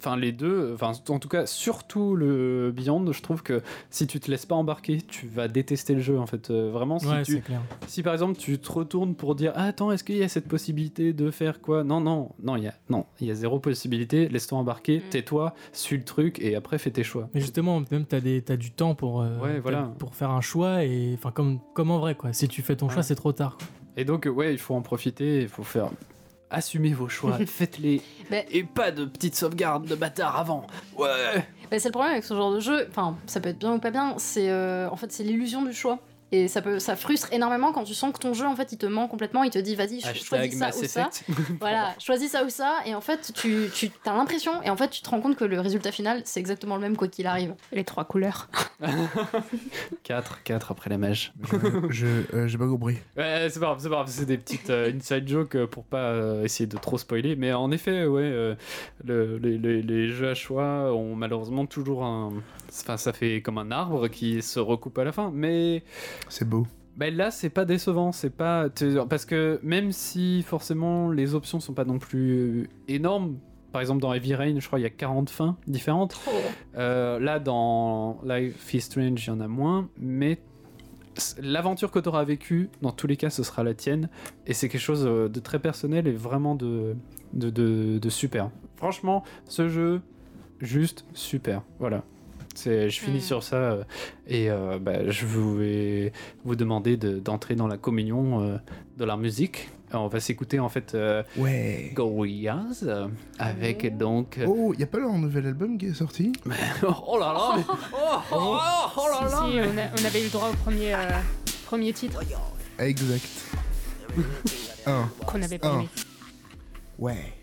enfin les deux, enfin en tout cas surtout le Beyond, je trouve que si tu te laisses pas embarquer, tu vas détester le jeu en fait. Euh, vraiment, si Ouais, tu, c'est clair. si par exemple tu te retournes pour dire ah, attends, est-ce qu'il y a cette possibilité de faire quoi? Non, non, non, il y a, non, il y a zéro possibilité. Laisse-toi embarquer, Mm. tais-toi, suis le truc et après fais tes choix. Mais justement, même t'as des t'as du temps pour euh, Ouais, t'as- voilà. pour faire un choix et enfin comme comme en vrai quoi. Si tu fais ton Ouais. choix, c'est trop tard. quoi. Et donc ouais, il faut en profiter, il faut faire. Assumez vos choix, faites-les. Mais- Et pas de petites sauvegardes de bâtard avant. Ouais. Bah, c'est le problème avec ce genre de jeu, enfin ça peut être bien ou pas bien, c'est euh, en fait c'est l'illusion du choix. Et ça peut ça frustre énormément quand tu sens que ton jeu en fait il te ment complètement, il te dit vas-y cho- Hashtag choisis ça Mass ou ça. Effect. Voilà, choisis ça ou ça et en fait tu, tu as l'impression et en fait tu te rends compte que le résultat final c'est exactement le même quoi qu'il arrive. Les trois couleurs. quatre, quatre après la mage. Je euh, j'ai pas compris. Ouais, c'est pas grave, c'est pas grave, c'est des petites euh, inside jokes euh, pour pas euh, essayer de trop spoiler. Mais en effet, ouais, euh, le- les, les- les jeux à choix ont malheureusement toujours un. Enfin, ça fait comme un arbre qui se recoupe à la fin. Mais C'est beau. ben là, c'est pas décevant, c'est pas tu- parce que même si forcément les options sont pas non plus énormes. Par exemple, dans Heavy Rain, je crois il y a quarante fins différentes. Euh, là, dans Life is Strange, il y en a moins, mais c- l'aventure que tu auras vécue, dans tous les cas, ce sera la tienne, et c'est quelque chose euh, de très personnel et vraiment de, de, de, de super. Franchement, ce jeu, juste super. Voilà. C'est, je finis Mm. sur ça, euh, et euh, bah, je vais vous demander de- d'entrer dans la communion euh, de la musique. Alors, on va s'écouter en fait euh, Ouais. Gorillaz euh, avec donc. euh, Oh, y a pas leur nouvel album qui est sorti? oh là là! mais- Oh, oh, oh, oh là Si, là! si, on, a- on avait eu le droit au premier, euh, premier titre Exact. Un. qu'on n'avait pas Un. aimé. Ouais.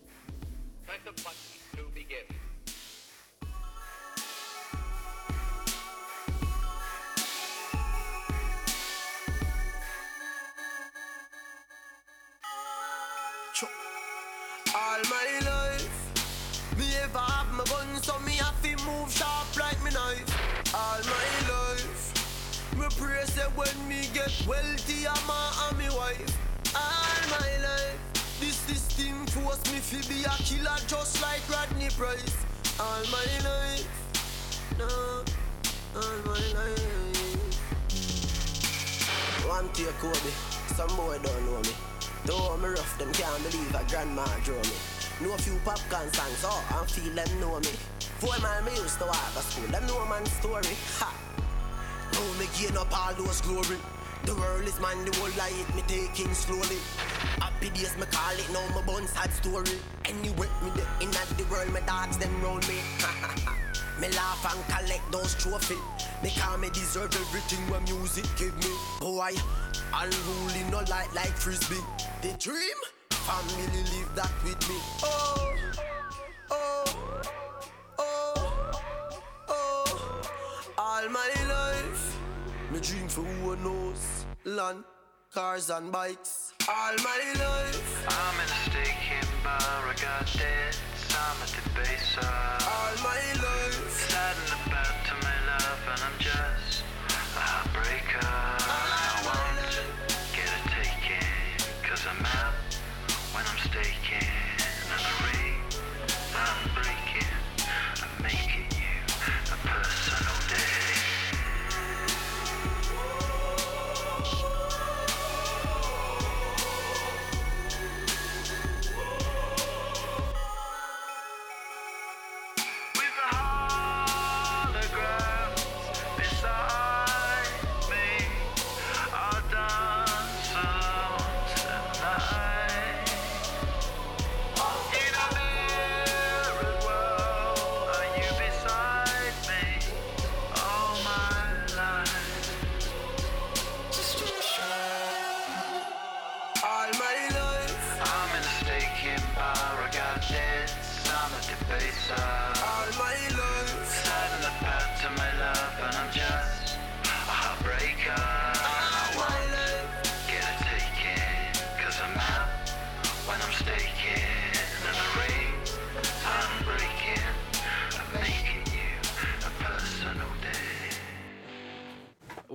All my life, me ever have my gun, so me have to move sharp like me knife. All my life, me pray say when me get wealthy, I'm a and me wife. All my life, this system force me to be a killer just like Rodney Price. All my life, no, all my life. One take Kobe, some boy don't know me. Though me rough, them can't believe a grandma drew me. Know a few popcorn songs, oh, and feel them know me. Four man me used to walk to school, them know man's story. Ha! Now me gain up all those glory. The world is mine, the whole life me taking slowly. Happy days me call it, now my bun sad story. Anyway, me the in at the world, my dogs them round me. Me laugh and collect those trophies. Because me deserve everything when music give me. Boy, unruly no light like frisbee. The dream, family live that with me. Oh, oh, oh, oh. All my life, me dream for who knows. Land, cars and bikes. All my life, I'm in a steak bar, I got debts, I'm at the base of all my life. Sad and about to my love, and I'm just a heartbreaker. I won't get a taken, cause I'm out when I'm staking. And I read, I'm breaking, I'm making you a personal day.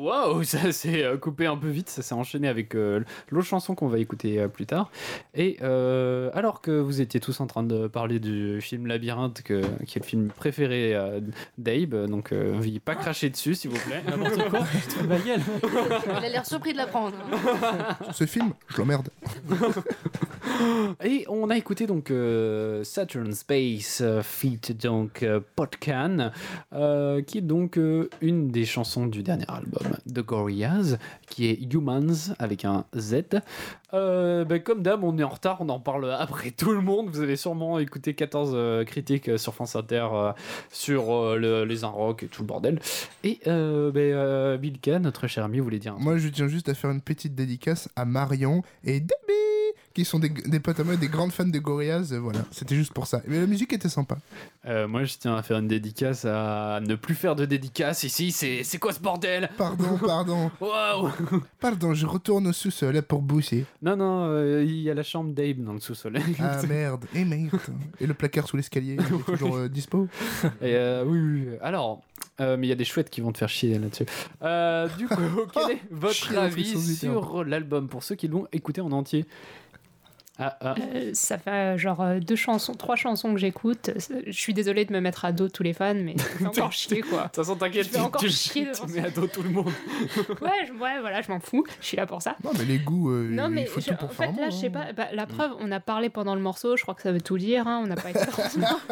Waouh, ça s'est euh, coupé un peu vite, ça s'est enchaîné avec euh, l'autre chanson qu'on va écouter euh, plus tard. Et euh, alors que vous étiez tous en train de parler du film Labyrinthe, que, qui est le film préféré euh, d'Abe, donc euh, veuillez pas cracher dessus s'il vous plaît. N'importe quoi, je te ma gueule. Il a l'air surpris de l'apprendre. Sur ce film, je l'emmerde. Et on a écouté donc euh, Saturn Space euh, feat donc euh, Potcan, euh, qui est donc euh, une des chansons du dernier album de Gorillaz, qui est Humans avec un Z. Euh, ben, comme d'hab, on est en retard, on en parle après tout le monde. Vous avez sûrement écouté quatorze euh, critiques sur France Inter euh, sur euh, le, les Inrock et tout le bordel. Et euh, ben, euh, Milka, notre cher ami, voulait dire un truc. Moi, je tiens juste à faire une petite dédicace à Marion et Debbie, qui sont des, des potes à moi, des grandes fans de Gorillaz. euh, Voilà, c'était juste pour ça. Mais la musique était sympa. Euh, moi, je tiens à faire une dédicace à ne plus faire de dédicace ici. C'est, c'est quoi ce bordel? Pardon, pardon. Waouh. Pardon, je retourne au sous-sol pour bousser. Non, non, euh, il y a la chambre d'Abe dans le sous-sol. Ah merde, et merde. Et le placard sous l'escalier, il est toujours euh, dispo. Et euh, oui, oui, oui. Alors, euh, mais il y a des chouettes qui vont te faire chier là-dessus. Euh, du coup, quel est votre Chier, un truc avis sans idée, sur l'album pour ceux qui l'ont écouté en entier? Ah, ah. Euh, ça fait genre euh, deux chansons, trois chansons que j'écoute. Je suis désolée de me mettre à dos tous les fans, mais ça fait encore chier quoi. De toute façon, t'inquiète, Je vais tu, encore tu, chier tu devant mets à dos tout le monde. Ouais, je, ouais, voilà, je m'en fous. Je suis là pour ça. Non, mais les goûts, euh, Non, mais il faut je- tout pour en faire fait, un là, monde, je sais hein. pas. Bah, la preuve, on a parlé pendant le morceau. Je crois que ça veut tout dire. Hein, on n'a pas été transporté.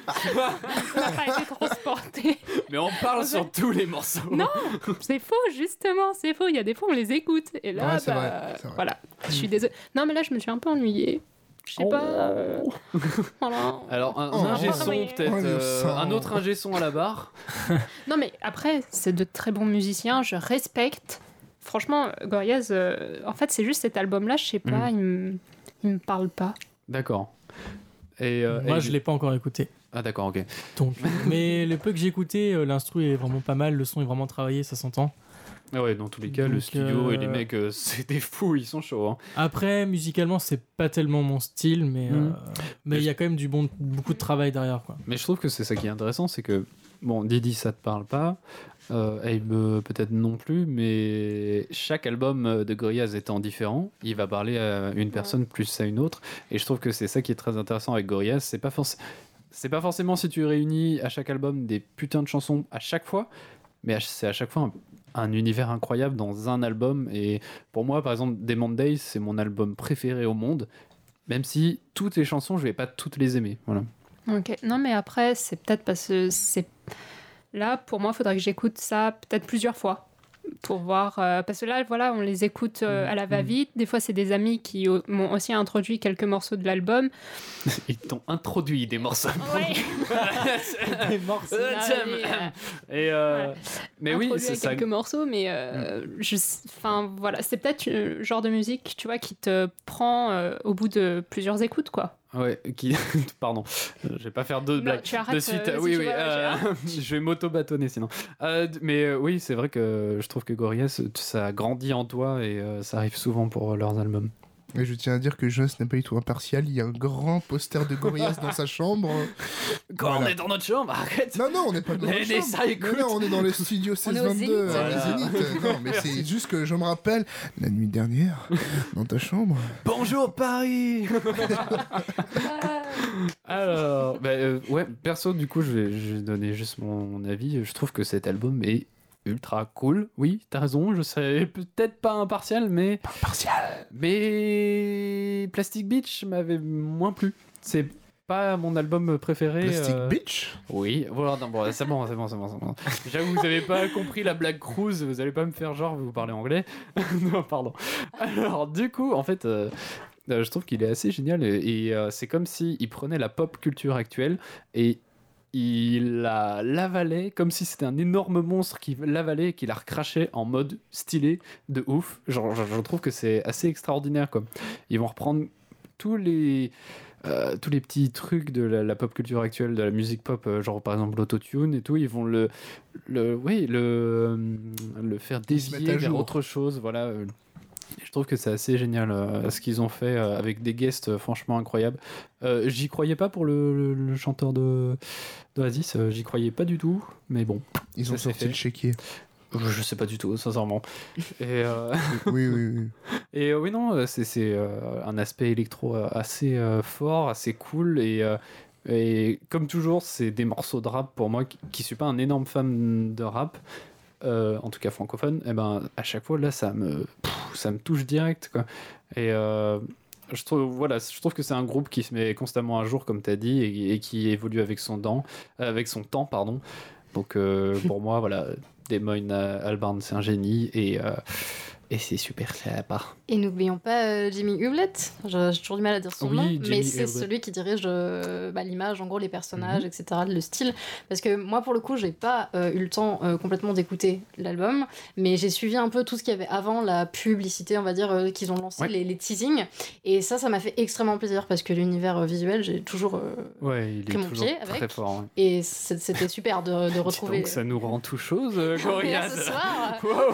on n'a pas été transporté. Mais on parle sur tous les morceaux. Non, c'est faux, justement, c'est faux. Il y a des fois, on les écoute. Et là, Ouais, c'est bah, vrai, c'est vrai. voilà. Je suis désolée. Non, mais là, je me suis un peu ennuyée. Je sais Oh. pas. euh, Voilà. Alors, un, Oh. un ingé son, Ouais. peut-être. Ouais, le euh, sang. un autre ingé son à la barre. Non, mais après, c'est de très bons musiciens. Je respecte. Franchement, Gorillaz, euh, en fait, c'est juste cet album-là, je sais pas, Mhm. il, me... il me parle pas. D'accord. Et, euh, Moi, et- je l'ai pas encore écouté. Ah, d'accord, ok. Donc, mais le peu que j'ai écouté, euh, l'instru est vraiment pas mal, le son est vraiment travaillé, ça s'entend. Ah ouais, dans tous les cas, le Donc, studio euh, et les mecs, euh, c'est des fous, ils sont chauds. Hein. Après, musicalement, c'est pas tellement mon style, mais Mhm. euh, mais il y a quand même du bon, beaucoup de travail derrière, quoi. Mais je trouve que c'est ça qui est intéressant, c'est que, bon, Didi, ça te parle pas, euh, Abe, euh, peut-être non plus, mais chaque album euh, de Gorillaz étant différent, il va parler à une personne plus à une autre, et je trouve que c'est ça qui est très intéressant avec Gorillaz, c'est pas forcément... C'est pas forcément si tu réunis à chaque album des putains de chansons à chaque fois, mais à- c'est à chaque fois un, un univers incroyable dans un album. Et pour moi, par exemple, Demon Days, c'est mon album préféré au monde, même si toutes les chansons, je vais pas toutes les aimer. Voilà. Ok, non, mais après, c'est peut-être parce que c'est. Là, pour moi, il faudrait que j'écoute ça peut-être plusieurs fois. Pour voir. euh, parce que là, voilà, on les écoute euh, à la va-vite. Des fois, c'est des amis qui euh, m'ont aussi introduit quelques morceaux de l'album. Ils t'ont introduit des morceaux. Ouais. Des morceaux. Euh, Ah, tiens, oui, euh, Et euh, Ouais. mais oui, introduit c'est à ça. quelques morceaux, mais euh, je, enfin voilà, c'est peut-être le genre de musique, tu vois, qui te prend euh, au bout de plusieurs écoutes, quoi. Ouais, qui... Pardon, Euh, je vais pas faire d'autres Non, blagues tu arrêtes, de suite. euh, si oui, tu oui, vois, euh, je vais m'auto-bâtonner sinon. Euh, d- mais euh, oui, c'est vrai que je trouve que Gorillaz, ça grandit en toi et euh, ça arrive souvent pour euh, leurs albums. Et je tiens à dire que Jonas n'est pas du tout impartial. Il y a un grand poster de Gorillaz dans sa chambre. Quand Voilà. on est dans notre chambre, arrête. Non, non, on n'est pas dans Les- notre les chambre. ça, écoute. Non, non, on est dans le studio On est au seize vingt-deux Zénith. à Voilà. Zénith. Non, mais c'est juste que je me rappelle, la nuit dernière, dans ta chambre. Bonjour Paris. Alors, bah, euh, ouais, perso, du coup, je vais, je vais donner juste mon avis. Je trouve que cet album est ultra cool. Oui, t'as raison, je serais peut-être pas impartial, mais. Pas impartial. Mais. Plastic Beach m'avait moins plu. C'est pas mon album préféré. Plastic euh, Beach. Oui, voilà, non, bon, c'est bon, c'est bon, c'est bon, c'est bon. J'avoue, vous avez pas compris la blague cruise, vous allez pas me faire genre, vous parlez anglais. Non, pardon. Alors, du coup, en fait, euh, euh, je trouve qu'il est assez génial et, et, euh, c'est comme si il prenait la pop culture actuelle et il la l'avalait comme si c'était un énorme monstre qui l'avalait et qui la recrachait en mode stylé de ouf. Genre, je, je trouve que c'est assez extraordinaire, quoi. Ils vont reprendre tous les euh, tous les petits trucs de la, la pop culture actuelle, de la musique pop, euh, genre par exemple l'autotune et tout, ils vont le, le, oui, le, le faire Ils se mettent dévier à vers jour. autre chose, voilà. euh. Et je trouve que c'est assez génial euh, ce qu'ils ont fait euh, avec des guests euh, franchement incroyables. Euh, j'y croyais pas pour le, le- le chanteur de d'Oasis, euh, j'y croyais pas du tout, mais bon. Ils ça ont s'est sorti fait. le chéquier. Je sais pas du tout, sincèrement. Et, euh... oui, oui, oui. Et euh, oui, non, c'est, c'est euh, un aspect électro assez euh, fort, assez cool. Et, euh, et comme toujours, c'est des morceaux de rap pour moi qui, qui suis pas un énorme fan de rap, euh, en tout cas francophone. Et ben, à chaque fois, là, ça me, pff, ça me touche direct, quoi. Et euh, je trouve, voilà, je trouve que c'est un groupe qui se met constamment à jour, comme tu as dit, et, et qui évolue avec son, dent, avec son temps. Pardon. Donc, euh, pour moi, voilà. Damon Albarn, c'est un génie et, euh, et c'est super sympa. Et n'oublions pas euh, Jimmy Hewlett, j'ai, j'ai toujours du mal à dire son oui, nom, Jimmy mais c'est Hewlett. Celui qui dirige euh, bah, l'image, en gros les personnages, Mhm. et cetera, le style. Parce que moi pour le coup, j'ai pas euh, eu le temps euh, complètement d'écouter l'album, mais j'ai suivi un peu tout ce qu'il y avait avant la publicité, on va dire, euh, qu'ils ont lancé, Ouais. les, les teasings. Et ça, ça m'a fait extrêmement plaisir parce que l'univers euh, visuel, j'ai toujours euh, Ouais, il pris est mon toujours pied très avec. fort. Ouais. Et c'est- c'était super de, de retrouver. Donc ça nous rend tout chose, euh, Gorillaz. Ce soir. Wow.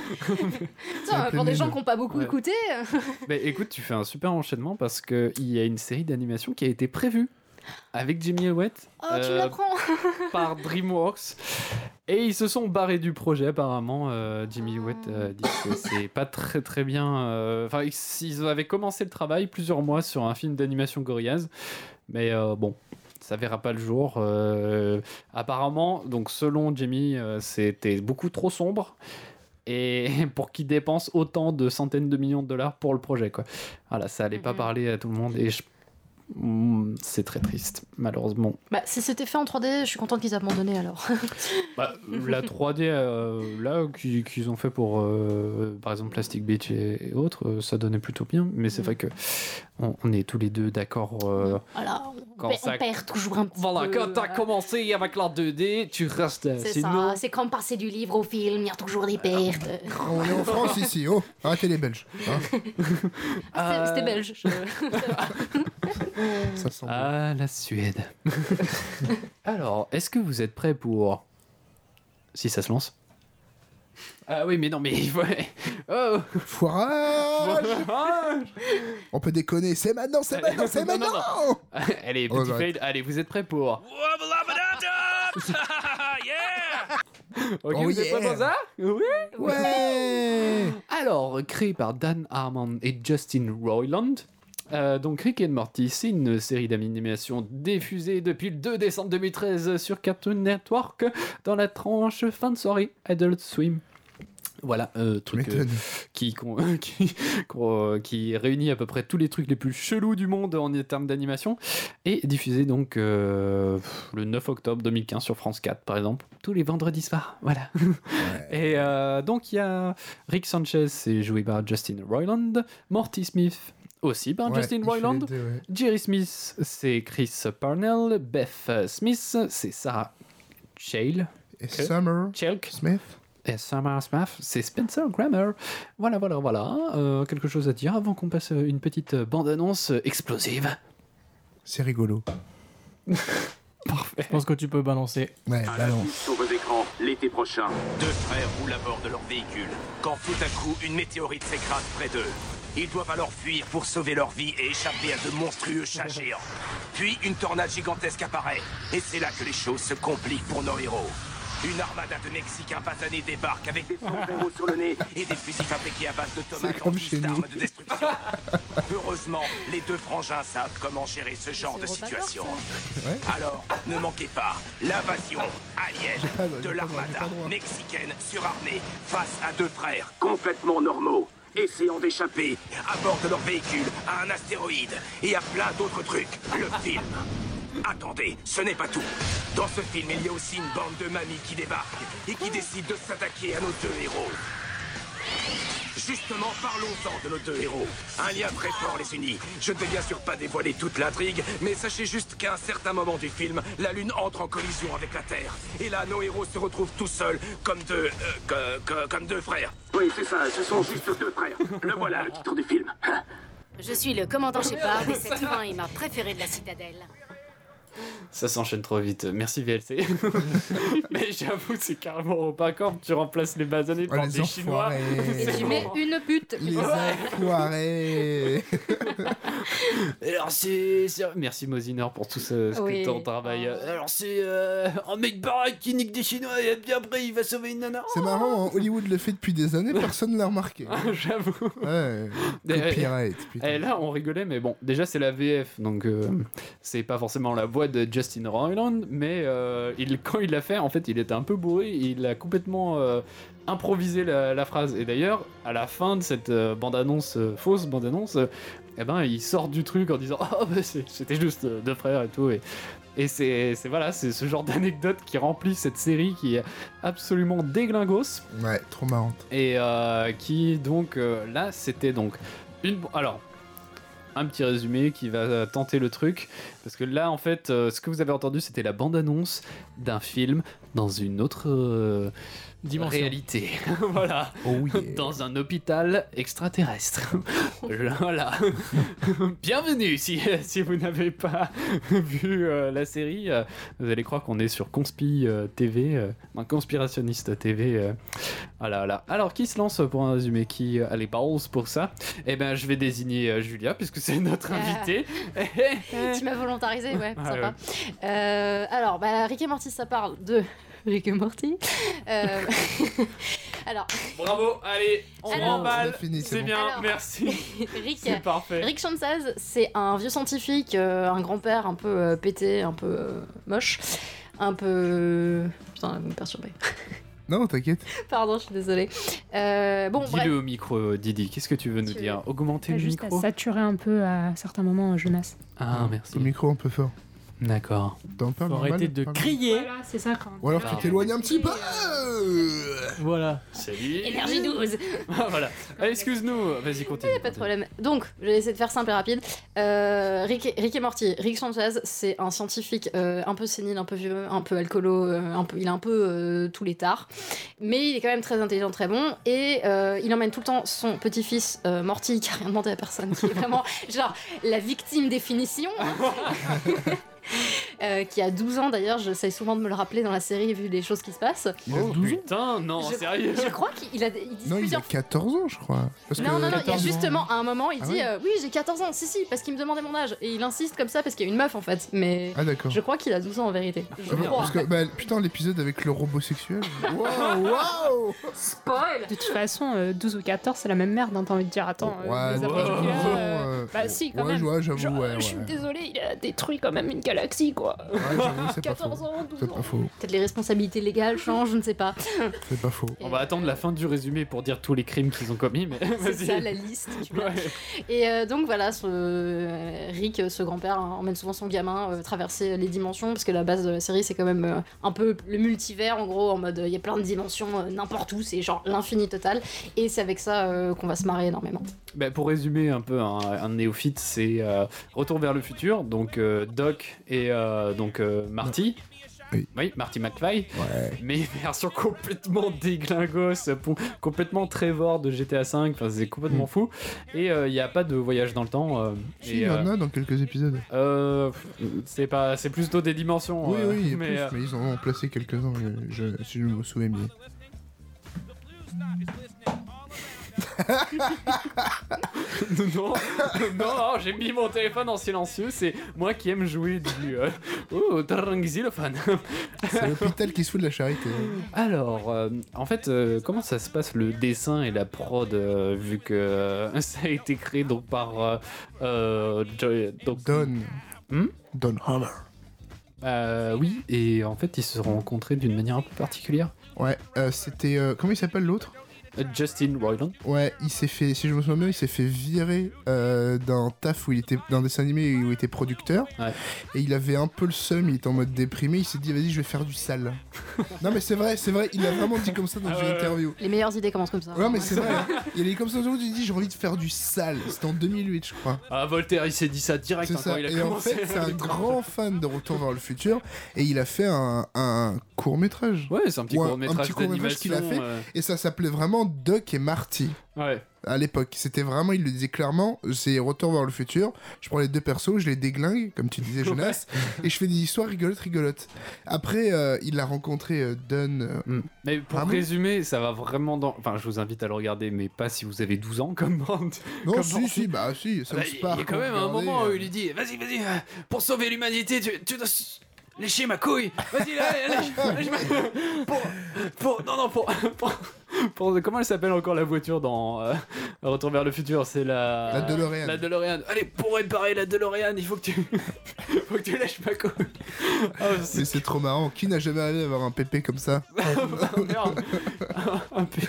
Tiens, pour des gens qui n'ont pas beaucoup Ouais. écouté. Bah, écoute, tu fais un super enchaînement parce qu'il y a une série d'animation qui a été prévue avec Jimmy Hewlett Oh, tu me l'apprends. par DreamWorks et ils se sont barrés du projet apparemment. euh, Jimmy Hewlett euh, dit que c'est pas très très bien. euh, Enfin, ils, ils avaient commencé le travail plusieurs mois sur un film d'animation Gorillaz, mais euh, bon. Ça verra pas le jour. Euh, apparemment, donc selon Jimmy, euh, c'était beaucoup trop sombre. Et pour qu'il dépense autant de centaines de millions de dollars pour le projet, quoi. Voilà, ça allait pas parler à tout le monde et je... Mm, c'est très triste, malheureusement. Bah, si c'était fait en trois D, je suis contente qu'ils aient abandonné alors. Bah, la trois D, euh, là, qu'ils, qu'ils ont fait pour, euh, par exemple, Plastic Beach et, et autres, euh, ça donnait plutôt bien. Mais c'est vrai que on, on est tous les deux d'accord. Euh, Voilà, on, Quand perd, ça- on perd toujours un petit voilà, peu. quand t'as voilà. commencé avec la deux D, tu restes. C'est Sinon, ça, c'est comme passer du livre au film, il y a toujours des pertes. On est en France ici, oh, arrêtez les Belges. hein. C'était, c'était belge. je- Ça sent bon. Ah, la Suède. Alors, est-ce que vous êtes prêts pour... Si ça se lance. Ah oui, mais non, mais il faut... Oh. Foirage. On peut déconner, c'est maintenant, c'est maintenant, c'est Non, non, maintenant. Allez, Oh, petit j'arrête. fail. Allez, vous êtes prêts pour... Ok, Oh, vous êtes yeah. prêts pour ça? Oui. Ouais. Alors, créé par Dan Harmon et Justin Roiland, euh, donc Rick and Morty, c'est une série d'animation diffusée depuis le deux décembre deux mille treize sur Cartoon Network dans la tranche fin de soirée Adult Swim. Voilà, euh, truc euh, qui, con- qui, qu'on- qui réunit à peu près tous les trucs les plus chelous du monde en termes d'animation et diffusé donc euh, le neuf octobre deux mille quinze sur France quatre par exemple, tous les vendredis soirs. Voilà. Et euh, donc il y a Rick Sanchez, c'est joué par Justin Roiland, Morty Smith aussi par Ouais, Justin il fait Roiland, les deux, ouais. Jerry Smith, c'est Chris Parnell, Beth Smith, c'est Sarah Chale. Et Summer Chalk. Smith. Et Summer Smith, c'est Spencer Grammer. Voilà, voilà, voilà. Euh, quelque chose à dire avant qu'on passe une petite bande-annonce explosive. C'est rigolo. Parfait. Je pense que tu peux balancer. Ouais, balance. Sur vos écrans, l'été prochain, deux frères roulent à bord de leur véhicule. Quand tout à coup, une météorite s'écrase près d'eux. Ils doivent alors fuir pour sauver leur vie et échapper à de monstrueux chats géants. Puis une tornade gigantesque apparaît. Et c'est là que les choses se compliquent pour nos héros. Une armada de Mexicains basanés débarque avec des sombreros sur le nez et des fusils fabriqués à base de tomates en guise d'armes de destruction. Heureusement, les deux frangins savent comment gérer ce genre de situation. Ouais. Alors, ne manquez pas, l'invasion alien J'ai pas- de j'ai pas- l'armada j'ai pas droit. mexicaine surarmée face à deux frères complètement normaux, essayant d'échapper à bord de leur véhicule à un astéroïde et à plein d'autres trucs. Le film. Attendez, ce n'est pas tout. Dans ce film, il y a aussi une bande de mamies qui débarquent et qui décident de s'attaquer à nos deux héros. Justement, parlons-en de nos deux héros. Un lien très fort les unit. Je ne vais bien sûr pas dévoiler toute l'intrigue, mais sachez juste qu'à un certain moment du film, la Lune entre en collision avec la Terre. Et là, nos héros se retrouvent tout seuls, comme deux... euh, que- que- comme deux frères. Oui, c'est ça, ce sont juste deux frères. Le voilà, le titre du film. Je suis le commandant Shepard et cet humain est ma préférée de la citadelle. Ça s'enchaîne trop vite. Merci V L C. Mais j'avoue, c'est carrément pas quand tu remplaces les basanés Oh, par les des Chinois. enfoirés. Et tu mets une pute. Les enfoirés. Alors c'est, c'est- merci Mosinor pour tout ce, ce Oui. que ton travail. Alors c'est euh, un mec baraque qui nique des Chinois et puis après il va sauver une nana. C'est marrant, hein, Hollywood le fait depuis des années, personne ne l'a remarqué. J'avoue. Ouais, copyright, putain. Et là on rigolait, mais bon, déjà c'est la V F, donc euh, c'est pas forcément la voix de Justin Roiland, mais euh, il, quand il l'a fait, en fait il était un peu bourré, il a complètement euh, improvisé la, la phrase. Et d'ailleurs, à la fin de cette euh, bande-annonce, euh, fausse bande-annonce, euh, eh ben il sort du truc en disant oh bah, c'est- c'était juste euh, deux frères et tout. Et, et c'est, c'est voilà, c'est ce genre d'anecdote qui remplit cette série qui est absolument déglingos. Ouais, trop marrante. Et euh, qui donc euh, là c'était donc une alors un petit résumé qui va tenter le truc parce que là en fait euh, ce que vous avez entendu c'était la bande-annonce d'un film dans une autre euh, Dimension. réalité. Voilà. Oh yeah. Dans un hôpital extraterrestre. Voilà. Bienvenue si, si vous n'avez pas vu euh, la série, euh, vous allez croire qu'on est sur Conspi euh, T V, euh, un conspirationniste T V. euh, voilà, voilà. Alors qui se lance pour un résumé? Qui a les balls pour ça? Eh ben je vais désigner euh, Julia puisque c'est notre Ah. invitée. Tu m'as volontarisé, ouais, Ouais, sympa. Euh, alors, bah, Rick et Morty, ça parle de Rick et Morty. Euh, alors, Bravo, allez, on Alors- remballe. C'est fini, c'est C'est bon. bien, Alors- merci. Rick, C'est parfait. Rick Sanchez, c'est un vieux scientifique, euh, un grand-père un peu euh, pété, un peu euh, moche, un peu... Putain, vous me perturbez. Non, t'inquiète. Pardon, je suis désolée. Euh, bon, bref. Dis-le au micro, Didi, qu'est-ce que tu veux nous Tu- dire? Augmenter T'as le juste à micro? saturer un peu à certains moments, Jonas. Ah, merci. Ton micro un peu fort. D'accord. T'en parles Faut normal, arrêter de parle- crier. Voilà, c'est ça quand. Ou alors Ah. tu t'éloignes un petit peu. Voilà. Salut. Énergie douze. Ah, voilà. Ah, excuse-nous, vas-y, continue. Pas de problème. Donc, je vais essayer de faire simple et rapide. Euh, Rick, et, Rick et Morty. Rick Sanchez, c'est un scientifique euh, un peu sénile, un peu vieux, un peu alcoolo, euh, un peu, il a un peu euh, tous les tares. Mais il est quand même très intelligent, très bon. Et euh, il emmène tout le temps son petit-fils euh, Morty, qui a rien demandé à personne, qui est vraiment genre la victime définition. Euh, qui a douze ans d'ailleurs, j'essaie souvent de me le rappeler dans la série vu les choses qui se passent. Il a Oh douze ans. putain, non, je, sérieux. je crois qu'il a, il dit Non, il a plusieurs quatorze ans, je crois. Parce Non, que non, non, il y a quatorze ans- justement à un moment, il Ah dit ouais euh, oui, j'ai quatorze ans, si, si, parce qu'il me demandait mon âge. Et il insiste comme ça parce qu'il y a une meuf en fait. Mais Ah, d'accord. je crois qu'il a douze ans en vérité. Je Ah, merde, crois. parce que, bah, putain, l'épisode avec le robot sexuel. Waouh, waouh. Spoil. De toute façon, euh, douze ou quatorze, c'est la même merde, hein, t'as envie de dire. Attends, euh, Ouais, les non, approches douze nucléaires, ans, euh, euh, Bah si, quand ouais, même. ouais, j'avoue, Genre, ouais, Je suis ouais. désolé, il a détruit quand même une galaxie, quoi. Ouais, j'avoue, c'est pas quatorze faux. ans, douze C'est ans. pas faux. Peut-être les responsabilités légales changent, je ne sais pas. C'est pas faux. On va attendre la fin du résumé pour dire tous les crimes qu'ils ont commis, mais C'est vas-y. ça la liste. Tu vois. Ouais. Et euh, donc voilà, ce, euh, Rick, ce grand-père, hein, emmène souvent son gamin euh, traverser les dimensions, parce que la base de la série, c'est quand même euh, un peu le multivers, en gros, en mode il y a plein de dimensions euh, n'importe où, c'est genre l'infini total. Et c'est avec ça euh, qu'on va se marrer énormément. Bah, pour résumer un peu un, un néophyte, c'est euh, Retour vers le futur, donc euh, Doc et euh, donc euh, Marty. Oui. Marty McFly, Ouais. mais version complètement déglingos, pou- complètement Trevor de G T A cinq, enfin c'est complètement Mm. fou. Et il n'y a pas de voyage dans le temps. euh, Si, et, il y en euh, a dans quelques épisodes. euh, c'est pas, c'est plutôt des dimensions. Oui, euh, oui, il y a mais, plus, euh, mais ils en ont placé quelques-uns, euh, je- si je me souviens bien. non, non, non, j'ai mis mon téléphone en silencieux, c'est moi qui aime jouer du... Euh... Oh, drang xylophone. C'est l'hôpital qui se fout de la charité. Alors, euh, en fait, euh, comment ça se passe le dessin et la prod, euh, vu que euh, ça a été créé donc par... Euh, euh, Jo- donc, Don. Hmm Don Hammer. Euh, oui, et en fait, ils se sont rencontrés d'une manière un peu particulière. Ouais, euh, c'était... euh, comment il s'appelle l'autre? Euh, Justin Roiland. Ouais, il s'est fait, si je me souviens bien, il s'est fait virer euh, d'un taf où il était, d'un dessin animé où il était producteur. Ouais. Et il avait un peu le seum, il était en mode déprimé, il s'est dit vas-y je vais faire du sale. Non mais c'est vrai, c'est vrai, il a vraiment dit comme ça dans Ah une ouais. interview. Les meilleures idées commencent comme ça. Ouais mais c'est vrai, hein. Il est comme ça aujourd'hui, il dit j'ai envie de faire du sale. C'était en deux mille huit je crois. Ah, Voltaire, il s'est dit ça direct C'est hein, quand ça, il a et en commencé. fait c'est un grand fan de Retour vers le futur et il a fait un, un court métrage. Ouais, c'est un petit Ouais, court-métrage un petit court-métrage qu'il a fait d'animation, euh. et ça s'appelait vraiment Doc et Marty. Ouais. À l'époque, c'était vraiment, il le disait clairement, c'est Retour vers le futur. Je prends les deux persos, je les déglingue, comme tu disais, Jonas, et je fais des histoires rigolotes, rigolotes. Après, euh, il a rencontré euh, Dunn. Euh, mm. Mais pour vraiment résumer, ça va vraiment dans. Enfin, je vous invite à le regarder, mais pas si vous avez douze ans, comme bande. Non, comme si, bande. si, bah si, ça Bah, me Il y spark. a quand même un regardez, moment où euh. il lui dit Vas-y, vas-y, euh, pour sauver l'humanité, tu, tu dois s- lécher ma couille. Vas-y, là, lèche, lèche ma- pour, pour, non, non, pour, pour, pour- comment elle s'appelle encore la voiture dans euh, Retour vers le futur? C'est la. La DeLorean. La DeLorean. Allez, pour réparer la DeLorean, il faut que tu, faut que tu lèches ma couille. Oh, Mais c'est trop marrant. Qui n'a jamais rêvé d'avoir un pépé comme ça? Merde. Un peu-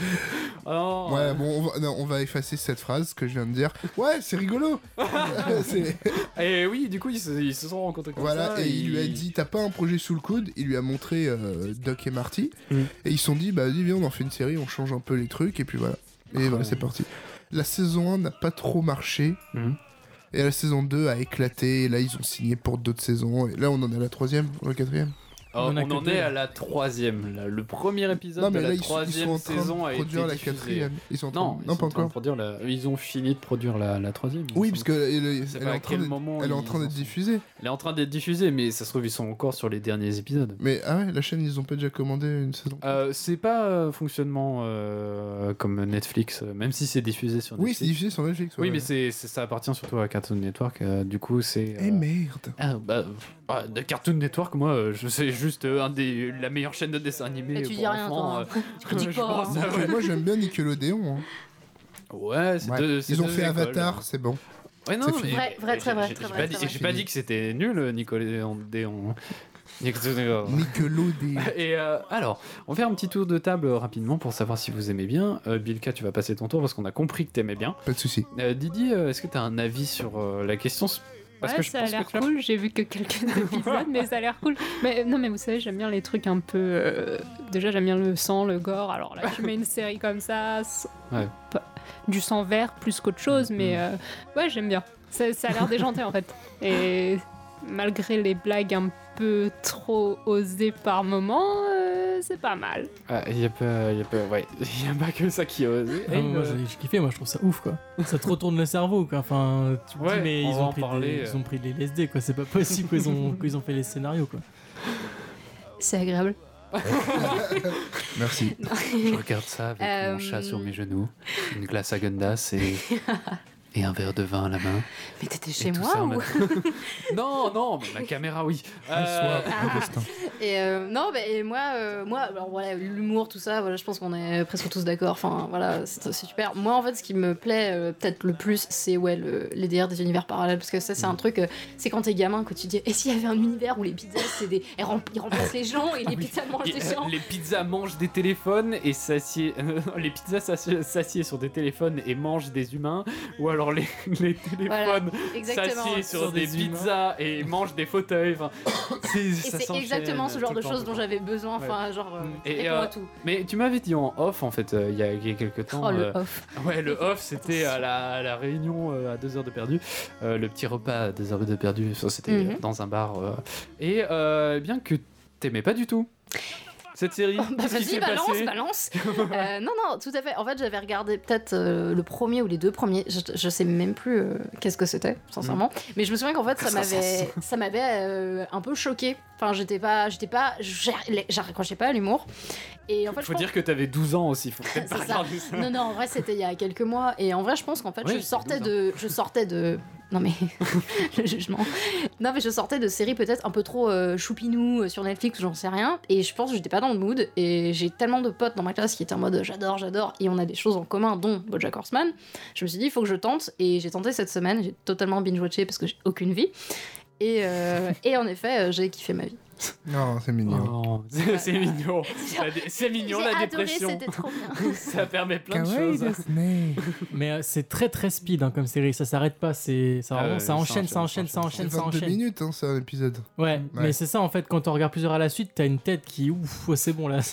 Oh, Ouais, bon, on va, non, on va effacer cette phrase que je viens de dire. Ouais, c'est rigolo. C'est- Et oui, du coup, ils se, ils se sont rencontrés comme Voilà, ça. et il lui a dit t'as pas un projet sous le coude. Il lui a montré euh, Doc et Marty. Mm. Et ils se sont dit bah vas-y, viens, on en fait une série, on change un peu les trucs, et puis voilà. Et voilà, c'est parti. La saison un n'a pas trop marché. Mm. Et la saison deux a éclaté. Et là, ils ont signé pour d'autres saisons. Et là, on en est à la troisième, la quatrième. Oh, On en a on que en deux, est là. à la troisième. là. Le premier épisode Non, mais de là, la ils sont, ils troisième sont en train saison de a produire été la diffusé. quatrième. Ils sont en train... Non, ils non sont pas en train de encore. produire la... Ils ont fini de produire la, la troisième. il me Oui, semble. parce qu'elle elle, Je sais elle pas est à en train quel d'être- moment elle est en ils train en d'être sont. diffusée. Elle est en train d'être diffusée, mais ça se trouve, ils sont encore sur les derniers épisodes. Mais ah ouais, la chaîne, ils ont pas déjà commandé une saison. Euh, c'est pas euh, fonctionnement euh, comme Netflix, euh, même si c'est diffusé sur Oui, Netflix. c'est diffusé sur Netflix. Oui, ouais. mais c'est, c'est- ça appartient surtout à Cartoon Network. euh, du coup, c'est. Eh euh, merde. Ah, bah, bah, de Cartoon Network, moi, euh, je sais juste euh, un des, la meilleure chaîne de dessin animé. Mais tu pour dis rien, enfants, toi, euh, hein. Tu critiques je pas, pense, hein. ah ouais. Moi, j'aime bien Nickelodeon. hein. Ouais, c'est Ouais. deux- c'est Ils ont deux fait écoles. Avatar, c'est bon. Ouais, non, C'est mais. fini. Vrai, vrai, très j'ai- vrai, j'ai- très j'ai vrai, pas dit- très vrai. J'ai pas dit que c'était nul, Nickelodeon. Nickelodeon. Nickelodeon. Et euh, alors, on fait un petit tour de table euh, rapidement pour savoir si vous aimez bien. Euh, Bilka, tu vas passer ton tour parce qu'on a compris que t'aimais bien. Pas de soucis. Euh, Didi, euh, est-ce que t'as un avis sur euh, la question? Parce Ouais, que je ça a pense l'air que tu- cool. J'ai vu que quelques épisodes, mais ça a l'air cool. Mais non, mais vous savez, j'aime bien les trucs un peu. euh, Déjà, j'aime bien le sang, le gore. Alors là, tu mets une série comme ça, c'est Ouais. pas- du sang vert plus qu'autre chose, mais euh, ouais, j'aime bien. Ça, ça a l'air déjanté en fait. Et malgré les blagues un peu trop osées par moment, euh, c'est pas mal. Ah, y a pas, y a pas, ouais, y a pas que ça qui ose. Ah, moi, j'ai j'ai kiffé, moi je trouve ça ouf quoi. Ça te retourne le cerveau quoi. Enfin, tu te Ouais, dis, mais on ils va ont, en pris parler, des, euh. ils ont pris de l'L S D quoi. C'est pas possible qu'ils ont, qu'ils ont fait les scénarios quoi. C'est agréable. Merci. Je regarde ça avec Euh, mon chat sur mes genoux, une glace à Gundas et, et un verre de vin à la main. Mais t'étais Et chez tout moi ça en ou même- Non, non, mais ma caméra, oui. Euh, Et euh, non, bah, et moi, euh, moi, alors voilà, l'humour, tout ça, voilà, je pense qu'on est presque tous d'accord. Enfin, voilà, c'est c'est super. Moi, en fait, ce qui me plaît euh, peut-être le plus, c'est ouais, le, les D R des univers parallèles, parce que ça, c'est un truc. euh, c'est quand t'es gamin que tu dis, et s'il y avait un univers où les pizzas, c'est des, elles rem- ils remplacent les gens et les pizzas mangent Et, des euh, gens. les pizzas mangent des téléphones et s'assied... les pizzas s'assied s'assied sur des téléphones et mangent des humains, ou alors les, les Voilà, téléphones exactement. s'assiedent sur, Sur des, des humains. pizzas et mangent des fauteuils. Enfin, c'est, Et ça c'est s'enchaîne exactement ce genre tout de le temps, choses tout dont le temps. j'avais besoin. Enfin, genre, euh, Et, réponds-moi euh, tout. mais tu m'avais dit en off en fait euh, il y, a, il y a quelques temps. Oh, le euh, off. Ouais, le off c'était à la, à la réunion euh, à deux heures de perdu. Euh, le petit repas à deux heures de perdu, ça, c'était Mhm. euh, dans un bar. euh, et euh, bien que t'aimais pas du tout cette série. Bah Qu'est-ce qui vas-y, s'est balance, passé balance. Euh, non, non, tout à fait. En fait, j'avais regardé peut-être euh, le premier ou les deux premiers. Je, je sais même plus euh, qu'est-ce que c'était, sincèrement. Mais je me souviens qu'en fait, ça m'avait, ça m'avait euh, un peu choqué. Enfin, j'étais pas, j'étais pas, j'accrochais pas à l'humour. Et en fait, Il je faut pense- dire que t'avais douze ans aussi, faut peut-être pas C'est ça. regarder ça. Non, non, en vrai, c'était il y a quelques mois. Et en vrai, je pense qu'en fait, Oui, je sortais douze de, je sortais de. Non mais le jugement. Non mais je sortais de séries peut-être un peu trop euh, choupinou euh, sur Netflix ou j'en sais rien. Et je pense que j'étais pas dans le mood. Et j'ai tellement de potes dans ma classe qui étaient en mode j'adore, j'adore. Et on a des choses en commun, dont BoJack Horseman. Je me suis dit il faut que je tente. Et j'ai tenté cette semaine. J'ai totalement binge-watché parce que j'ai aucune vie. Et, euh, et en effet, euh, j'ai kiffé ma vie. Non, c'est mignon. Oh, c'est, c'est mignon. La dé- C'est mignon J'ai la adoré, dépression. c'était trop bien. Ça permet plein de Kawaii choses. desu. Mais euh, c'est très très speed hein, comme série, ça s'arrête pas, c'est ça, Ah vraiment, ouais, ça ça enchaîne, enchaîne, ça enchaîne, ça ça enchaîne. enchaîne, C'est ça vingt-deux enchaîne. minutes, hein, c'est un épisode. Ouais, mais Ouais. c'est ça en fait, quand on regarde plusieurs à la suite, t'as une tête qui ouf, ouais, c'est bon là.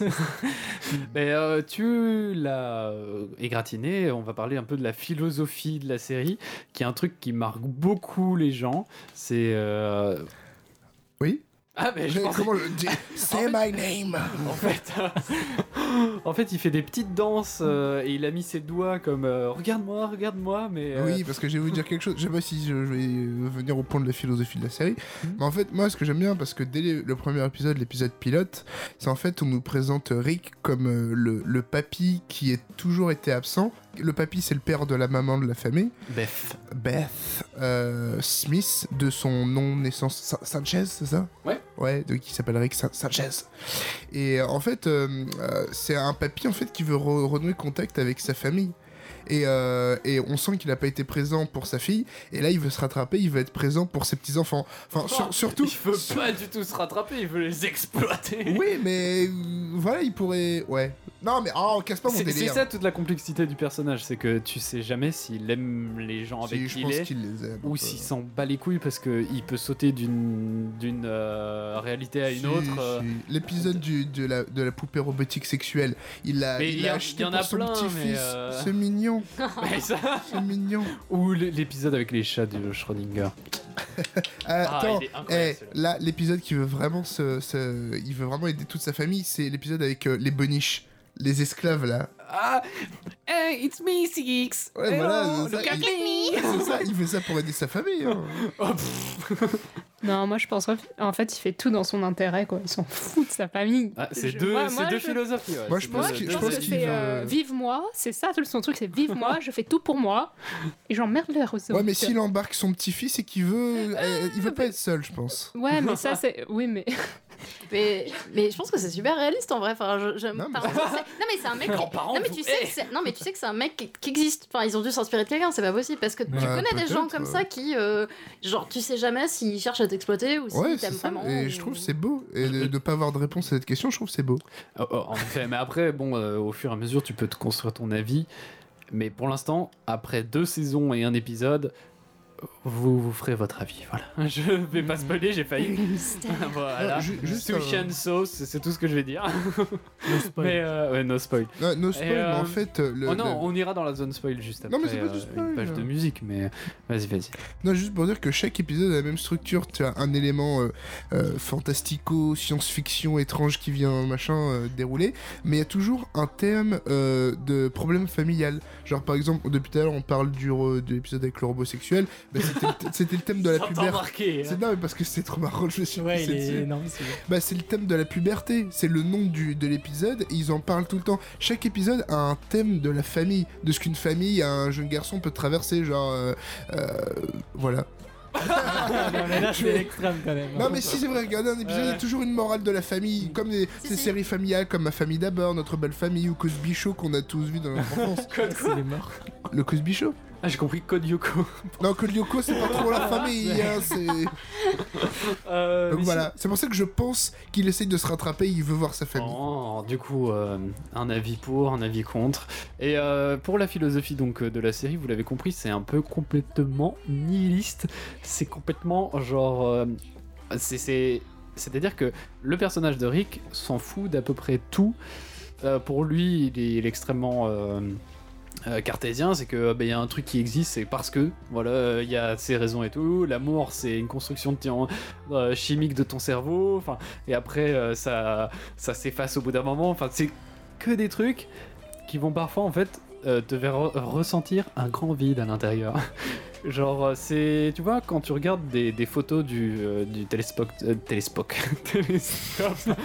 Mais euh, tu l'as euh, égratigné, on va parler un peu de la philosophie de la série, qui est un truc qui marque beaucoup les gens. C'est. euh, Oui. Ah, mais je Mais pense. comment le dire? Say my name. En fait, En fait, il fait des petites danses euh, et il a mis ses doigts comme euh, regarde-moi, regarde-moi, mais. euh, Oui, parce que je vais vous dire quelque chose. Je sais pas si je vais venir au point de la philosophie de la série, mais en fait, moi, ce que j'aime bien, parce que dès les- le premier épisode, l'épisode pilote, c'est en fait on nous présente Rick comme euh, le, le papy qui est toujours été absent. Le papy, c'est le père de la maman de la famille. Beth. Beth euh, Smith, de son nom de naissance Sa- Sanchez, c'est ça? Ouais. Ouais, de, qui s'appelle Rick Sa- Sanchez. Et euh, en fait, euh, euh, c'est un papy en fait qui veut re- renouer contact avec sa famille. Et, euh, et on sent qu'il n'a pas été présent pour sa fille. Et là, il veut se rattraper, il veut être présent pour ses petits-enfants. Enfin, sur- surtout... Il veut pas du tout se rattraper, il veut les exploiter. Oui, mais... euh, voilà, il pourrait... Ouais. Non, mais... Oh, casse pas mon C'est c'est délire. ça toute la complexité du personnage, c'est que tu sais jamais s'il aime les gens avec Si, je qui pense il est, qu'il les aime, ou euh. s'il s'en bat les couilles parce qu'il peut sauter d'une d'une euh, réalité à une Si, autre. euh. si. L'épisode du- de, la, de la poupée robotique sexuelle, il l'a Mais il il y l'a a- acheté il y en pour a son plein, petit-fils. mais, euh, C'est mignon. Mais ça- C'est mignon. Ou l- l'épisode avec les chats de Schrödinger. Ah, Attends, il est incroyable, eh, là, l'épisode qui veut vraiment se, se- il veut vraiment aider toute sa famille, c'est l'épisode avec euh, les boniches, les esclaves là. Ah, hey, it's me, Six. Ouais, voilà, c'est ça, look at il- me. c'est ça, il fait ça pour aider sa famille. hein. Non, moi je pense en fait il fait tout dans son intérêt quoi. Il s'en fout de sa famille. Ah, c'est Je- deux, moi- c'est moi, deux je- philosophies. Ouais. Moi, je C'est pense deux- qu'il- deux je pense philosophies. qu'il C'est veut- euh, vive moi, c'est ça tout son truc, c'est vive moi, je fais tout pour moi et j'emmerde les autres. Ouais, mais s'il embarque son petit-fils et qu'il veut, euh, il veut pas être seul, je pense. Ouais, mais ça c'est oui mais Mais, mais je pense que c'est super réaliste en vrai. Enfin, je, je- Non, mais enfin, c'est- non, mais c'est un mec. qui- Grands-parents, Non mais vous- tu sais Eh. que c'est non mais tu sais que c'est un mec qui, qui existe. Enfin, ils ont dû s'inspirer de quelqu'un. C'est pas possible parce que tu Ouais, connais des peut-être, gens comme ouais. ça qui euh, genre tu sais jamais s'ils cherchent à t'exploiter ou s'ils Ouais, c'est t'aiment ça. vraiment. Et ou- je trouve que c'est beau. Et de ne pas avoir de réponse à cette question, je trouve que c'est beau. Oh, oh, en effet, mais après, bon, euh, au fur et à mesure, tu peux te construire ton avis. Mais pour l'instant, après deux saisons et un épisode, vous vous ferez votre avis. Voilà. Je vais pas spoiler, j'ai failli. voilà. Ah, ju- juste Sushi un- and sauce, c'est tout ce que je vais dire. No spoil. mais euh, ouais, no spoil. No, no spoil, Et, mais euh, en fait. euh, Le, oh non, le- on ira dans la zone spoil juste après. Non, mais c'est pas du euh, spoil. Une page de musique, mais vas-y, vas-y. Non, juste pour dire que chaque épisode a la même structure. Tu as un élément euh, euh, fantastico, science-fiction, étrange qui vient machin euh, dérouler, mais il y a toujours un thème euh, de problème familial. Genre par exemple, depuis tout à l'heure, on parle du re- de l'épisode avec le robot sexuel. Bah, c'était, le th- c'était le thème de la J'entends puberté. marquer, hein. C'est non, mais parce que c'est trop marrant. Je me suis Ouais, pissé il est dessus. énorme, c'est Bah, c'est le thème de la puberté. C'est le nom du, de l'épisode et ils en parlent tout le temps. Chaque épisode a un thème de la famille, de ce qu'une famille, un jeune garçon peut traverser. Genre, euh, euh, voilà. non, mais là, c'est l'extrême quand même. Non mais si c'est vrai, regardez un épisode, il y a toujours une morale de la famille, comme des, ces séries familiales comme Ma famille d'abord, Notre belle famille ou Cosby Show qu'on a tous vu dans notre enfance. C'est les morts. Le Cosby Show Ah, j'ai compris Code Yoko. Non, Code Lyoko c'est pas trop la famille, hein, c'est... Euh, Donc mais voilà, c'est pour ça que je pense qu'il essaye de se rattraper, il veut voir sa famille. Oh, du coup, euh, un avis pour, un avis contre. Et euh, pour la philosophie donc euh, de la série, vous l'avez compris, c'est un peu complètement nihiliste. C'est complètement genre, euh, c'est, c'est, c'est-à-dire que le personnage de Rick s'en fout d'à peu près tout. Euh, pour lui, il est, il est extrêmement euh, euh, cartésien, c'est que ben, y a un truc qui existe, c'est parce que voilà, il y a ses raisons et tout. L'amour, c'est une construction de ton, euh, chimique de ton cerveau. Enfin, et après, euh, ça, ça s'efface au bout d'un moment. Enfin, c'est que des trucs qui vont parfois en fait euh, te faire re- ressentir un grand vide à l'intérieur. Genre, euh, c'est. Tu vois, quand tu regardes des, des photos du, euh, du télescope. euh, télescope. télescope.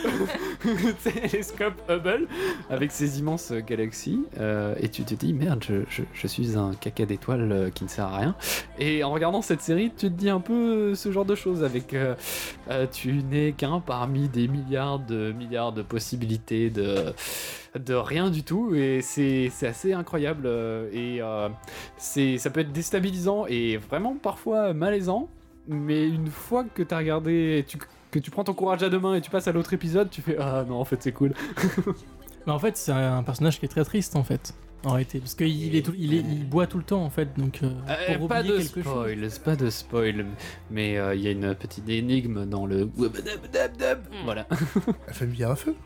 télescope Hubble, avec ses immenses euh, galaxies, euh, et tu te dis, merde, je, je, je suis un caca d'étoiles euh, qui ne sert à rien. Et en regardant cette série, tu te dis un peu euh, ce genre de choses, avec. Euh, euh, tu n'es qu'un parmi des milliards de milliards de possibilités de de rien du tout, et c'est c'est assez incroyable, euh, et euh, c'est ça peut être déstabilisant et vraiment parfois malaisant, mais une fois que t'as regardé, tu, que tu prends ton courage à deux mains et tu passes à l'autre épisode, tu fais ah non en fait c'est cool. Mais en fait, c'est un personnage qui est très triste en fait. En réalité, parce qu'il est tout- il est, il boit tout le temps en fait, donc euh, Euh, pour pas oublier de quelque chose. spoil, c'est pas de spoil, mais il euh, y a une petite énigme dans le voilà. La famille à feu.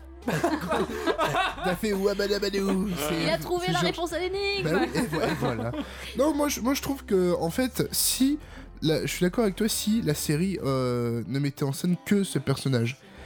T'as fait ouabadabadou. Il a trouvé la réponse à l'énigme. Bah oui, et voilà, et voilà. Non, moi je, moi je trouve que, en fait, si. La, je suis d'accord avec toi si la série euh, ne mettait en scène que ce personnage.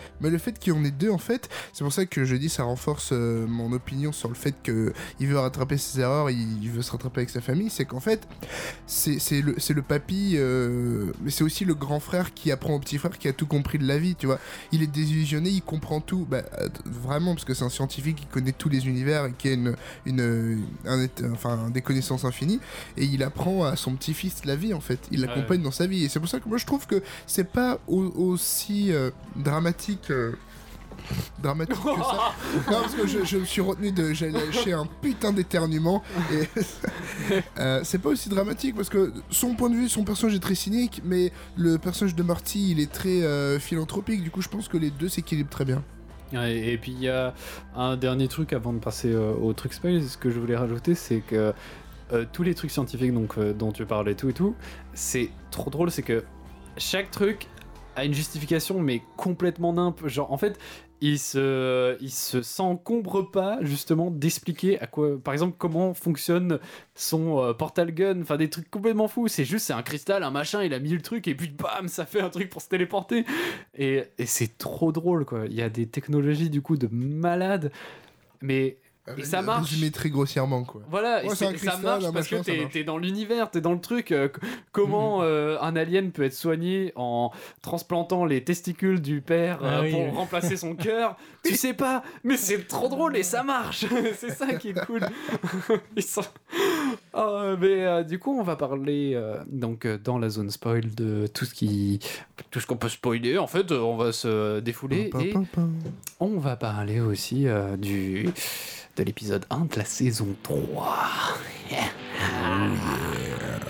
mais le fait qu'il y en ait deux en fait, c'est pour ça que je dis ça renforce euh, mon opinion sur le fait qu'il veut rattraper ses erreurs, il, il veut se rattraper avec sa famille, c'est qu'en fait c'est, c'est, le, c'est le papy, euh, mais c'est aussi le grand frère qui apprend au petit frère qui a tout compris de la vie, tu vois. Il est désillusionné, il comprend tout, bah, vraiment, parce que c'est un scientifique qui connaît tous les univers et qui a une, une, un, enfin, des connaissances infinies, et il apprend à son petit-fils la vie en fait, il l'accompagne ouais. dans sa vie, et c'est pour ça que moi je trouve que c'est pas au, aussi euh, dramatique euh, dramatique que ça. Non, parce que je, je me suis retenu de j'ai lâché un putain d'éternuement et euh, c'est pas aussi dramatique parce que son point de vue, son personnage est très cynique, mais le personnage de Marty il est très euh, philanthropique, du coup je pense que les deux s'équilibrent très bien. Et, et puis il y a un dernier truc avant de passer euh, au truc spoil, ce que je voulais rajouter, c'est que euh, tous les trucs scientifiques donc, euh, dont tu parlais, tout et tout, c'est trop drôle, c'est que chaque truc a une justification mais complètement nimp. Genre en fait il se, il se s'encombre pas justement d'expliquer à quoi, par exemple comment fonctionne son euh, portal gun, enfin des trucs complètement fous, c'est juste c'est un cristal, un machin, il a mis le truc et puis bam ça fait un truc pour se téléporter et, et c'est trop drôle quoi, il y a des technologies du coup de malade mais... Et ça marche. Résumé très grossièrement quoi. Voilà, ouais, et, c'est, et ça marche parce machin, que t'es, t'es dans l'univers, t'es dans le truc. Euh, comment mmh. euh, un alien peut être soigné en transplantant les testicules du père euh, ah oui, pour oui. remplacer son cœur? Tu sais pas, mais c'est trop drôle et ça marche. C'est ça qui est cool. Ils sont... oh, mais euh, du coup, on va parler euh, donc euh, dans la zone spoil de tout ce qui, tout ce qu'on peut spoiler. En fait, on va se défouler et on va parler aussi euh, du de l'épisode un de la saison trois. Yeah. Oh yeah.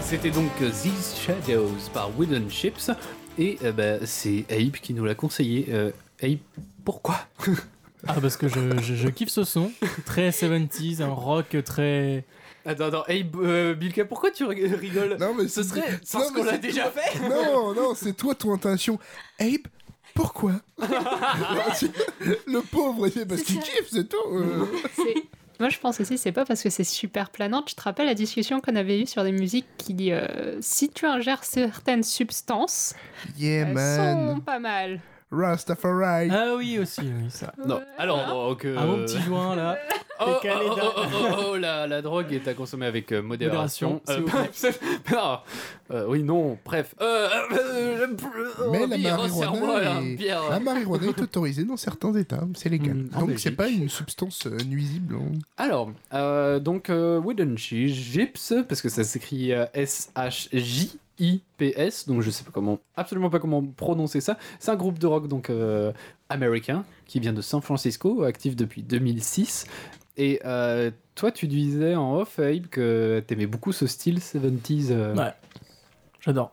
C'était donc These Shadows par Wooden Ships. Et euh, bah, c'est Abe qui nous l'a conseillé. Euh, Abe, pourquoi? Ah, parce que je, je, je kiffe ce son. Très soixante-dix, un rock très. Attends, attends, Abe, euh, Bilka, pourquoi tu rigoles? Non, mais ce serait non, parce mais qu'on l'a c'est déjà toi. fait. Non, non, c'est toi ton intention. Abe, pourquoi? Le pauvre, c'est parce qu'il kiffe, c'est tout. euh. C'est- Moi, je pense aussi, c'est pas parce que c'est super planant. Tu te rappelles la discussion qu'on avait eue sur des musiques qui, euh, si tu ingères certaines substances, Yeah, elles man. sont pas mal. Rastafari. Ah oui, aussi, oui, ça. Non, alors, donc. euh, Un bon petit joint là. Oh, T'es oh, calé oh, dedans. oh, oh, oh, la, la drogue est à consommer avec euh, modération. Modération, s'il vous plaît. non, euh, oui, non, bref. Euh, euh, euh, euh, Mais oh, la Pierre, resserre-moi, marijuana, un est... Pierre. la marijuana est autorisée dans certains États, c'est légal. Mm, en Donc Belgique. c'est pas une substance euh, nuisible. hein. Alors, euh, donc, euh, Wooden Ships, parce que ça s'écrit euh, S H J I P S, donc je sais pas comment, absolument pas comment prononcer ça. C'est un groupe de rock donc euh, américain qui vient de San Francisco, actif depuis deux mille six. Et euh, toi, tu disais en off, Abe, que t'aimais beaucoup ce style soixante-dix. euh. Ouais, j'adore.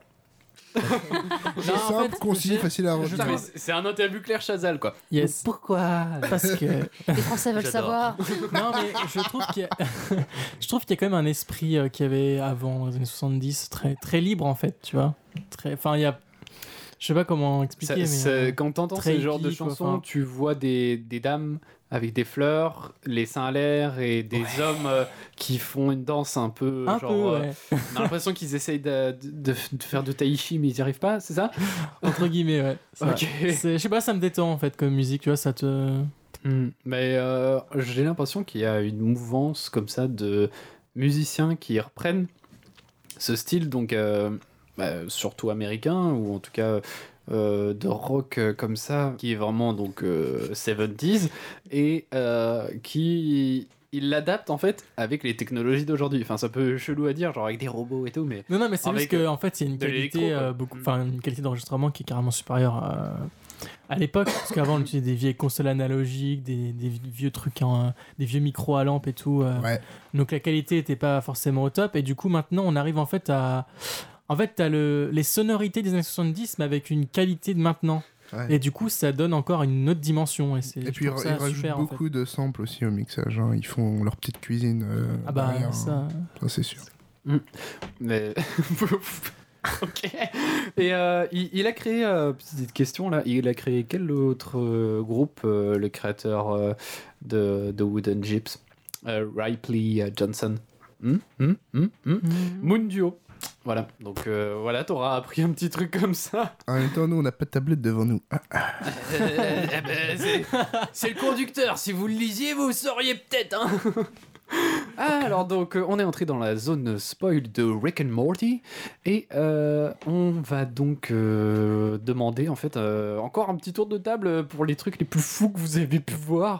C'est Non, en simple, fait, concis, j'ai- facile à je- Putain, retenir. mais c'est c'est un interview Claire Chazal, quoi. Yes. Pourquoi? Parce que. Les Français veulent J'adore. savoir. Non, mais je trouve qu'il y a, je trouve qu'il y a quand même un esprit euh, qu'il y avait avant, dans les années soixante-dix, très, très libre en fait, tu vois. Très... Enfin, il y a. Je sais pas comment Ça- expliquer, mais. ça- euh, quand t'entends très ce genre de hippie, quoi, chansons, enfin. tu vois des, des dames avec des fleurs, les seins à l'air et des hommes euh, qui font une danse un peu. Un genre, peu, euh, ouais. on a l'impression qu'ils essayent de, de- de faire de tai chi, mais ils n'y arrivent pas, c'est ça? Entre guillemets, ouais. c'est vrai. Ok. C'est- Je sais pas, ça me détend en fait comme musique, tu vois, ça te. Hmm. Mais euh, j'ai l'impression qu'il y a une mouvance comme ça de musiciens qui reprennent ce style, donc euh, bah, surtout américain, ou en tout cas euh, de rock euh, comme ça, qui est vraiment donc euh, soixante-dix, et euh, qui... il l'adapte en fait avec les technologies d'aujourd'hui. Enfin, c'est un peu chelou à dire, genre avec des robots et tout, mais... Non, non, mais c'est juste avec, qu'en en fait, il y a une de l'électro, qualité, quoi. euh, beaucoup, enfin, une qualité d'enregistrement qui est carrément supérieure à, à l'époque, parce qu'avant, on utilisait des vieilles consoles analogiques, des, des vieux trucs, en, des vieux micros à lampe et tout. euh, Ouais. Donc la qualité n'était pas forcément au top, et du coup, maintenant, on arrive en fait à. En fait, t'as le, les sonorités des années soixante-dix, mais avec une qualité de maintenant. Ouais. Et du coup, ça donne encore une autre dimension. Et, c'est, Et je puis ils trouve ra- ça ils rajoutent super, en fait. beaucoup de samples aussi au mixage. hein. Ils font leur petite cuisine. euh, Ah bah, derrière, ça- hein. Ça, c'est sûr. Mm. Mais... ok. Et euh, il, il a créé, euh, petite question là, il a créé quel autre euh, groupe, euh, le créateur euh, de, de Wooden Ships, euh, Ripley euh, Johnson. Hmm Hmm Hmm Hmm Moon Duo. Voilà, donc euh, voilà, t'auras appris un petit truc comme ça. En même temps, nous, on n'a pas de tablette devant nous. Ah, ah. Euh, eh ben, c'est- c'est le conducteur, si vous le lisiez, vous sauriez peut-être, hein. Ah, alors donc euh, on est entré dans la zone spoil de Rick and Morty et euh, on va donc euh, demander en fait euh, encore un petit tour de table pour les trucs les plus fous que vous avez pu voir.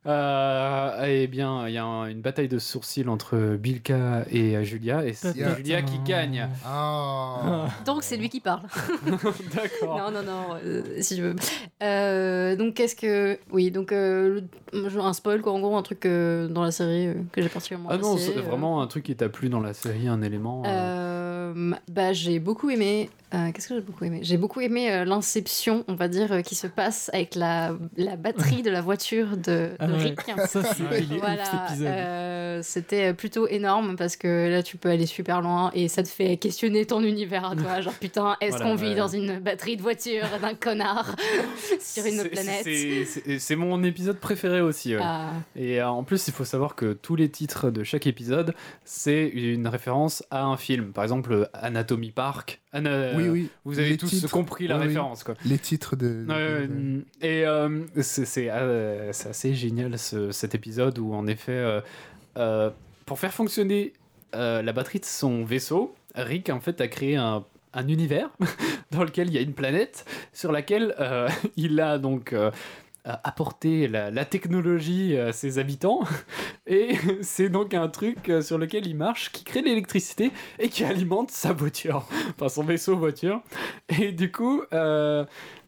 Euh, eh bien, il y a un- une bataille de sourcils entre Bilka et euh, Julia et c'est Yeah. Julia qui gagne. Ah. Donc c'est lui qui parle. D'accord. Non, non, non, euh, si je veux. Euh, donc qu'est-ce que... Oui, donc euh, le- un spoil, quoi, en gros, un truc euh, dans la série euh, que j'ai particulièrement Ah non, apprécié, c'est euh. vraiment un truc qui t'a plu dans la série, un élément. euh, Euh, bah, j'ai beaucoup aimé. euh, Qu'est-ce que j'ai beaucoup aimé J'ai beaucoup aimé euh, l'inception, on va dire, euh, qui se passe avec la, la batterie de la voiture de, de Ah ouais. Rick. Ça, c'est- il est ouf, Voilà, cet épisode. euh, c'était plutôt énorme parce que là, tu peux aller super loin et ça te fait questionner ton univers à toi. Genre, putain, est-ce Voilà, qu'on ouais. vit dans une batterie de voiture d'un connard sur une autre C'est- planète c'est- C'est c'est mon épisode préféré aussi. ouais. Ah. Et euh, en plus, il faut savoir que tous les titres de chaque épisode, c'est une référence à un film. Par exemple, Anatomy Park. Ana- Oui, oui. Vous avez Les tous titres. compris la Oui, oui. référence, quoi. Les titres de. de- Ouais, de- et euh, c'est c'est, euh, c'est assez génial ce- cet épisode où en effet, euh, euh, pour faire fonctionner euh, la batterie de son vaisseau, Rick en fait a créé un, un univers dans lequel il y a une planète sur laquelle euh, il a donc euh, apporté la, la technologie à ses habitants et c'est donc un truc euh, sur lequel il marche qui crée de l'électricité et qui alimente sa voiture, enfin son vaisseau voiture. Et du coup, euh,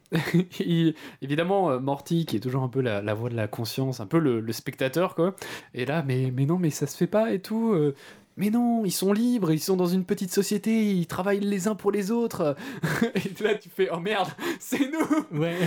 il- évidemment, euh, Morty, qui est toujours un peu la, la voix de la conscience, un peu le, le spectateur, quoi, et là, mais, mais non, mais ça se fait pas et tout. euh, mais non, ils sont libres, ils sont dans une petite société, ils travaillent les uns pour les autres. Et là, tu fais, oh merde, c'est nous. Ouais.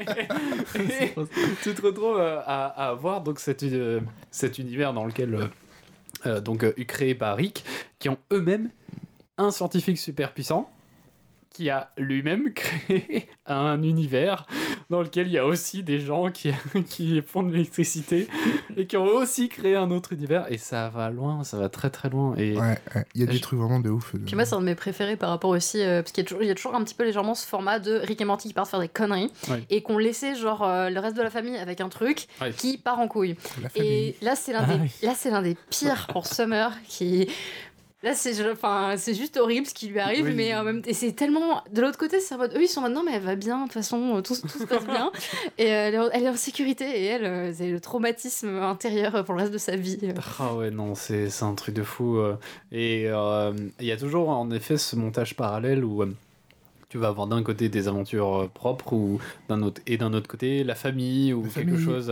et, et tu te retrouves à, à voir donc cet, euh, cet univers dans lequel euh, euh, donc euh, créé par Rick, qui ont eux-mêmes un scientifique super puissant qui a lui-même créé un univers dans lequel il y a aussi des gens qui, qui font de l'électricité et qui ont aussi créé un autre univers, et ça va loin, ça va très très loin. Et ouais, il ouais, y a des je... trucs vraiment de ouf. Puis moi, c'est un de mes préférés par rapport aussi, euh, parce qu'il y a, toujours, il y a toujours un petit peu légèrement ce format de Rick et Morty qui partent faire des conneries, ouais. et qu'on laissait genre euh, le reste de la famille avec un truc ouais. qui part en couille. Et là, c'est l'un, ah, des, oui. là, c'est l'un des pires pour Summer qui... Là, c'est, enfin, c'est juste horrible ce qui lui arrive, oui. mais en même temps, c'est tellement. De l'autre côté, c'est en mode. Eux, ils sont en mode non, mais elle va bien, de toute façon, tout, tout se passe bien. Et elle est, en, elle est en sécurité, et elle, c'est le traumatisme intérieur pour le reste de sa vie. Ah ouais, non, c'est, c'est un truc de fou. Et il euh, y a toujours, en effet, ce montage parallèle où. Euh, tu vas avoir d'un côté des aventures propres, ou d'un autre, et d'un autre côté la famille, ou la quelque famille. chose.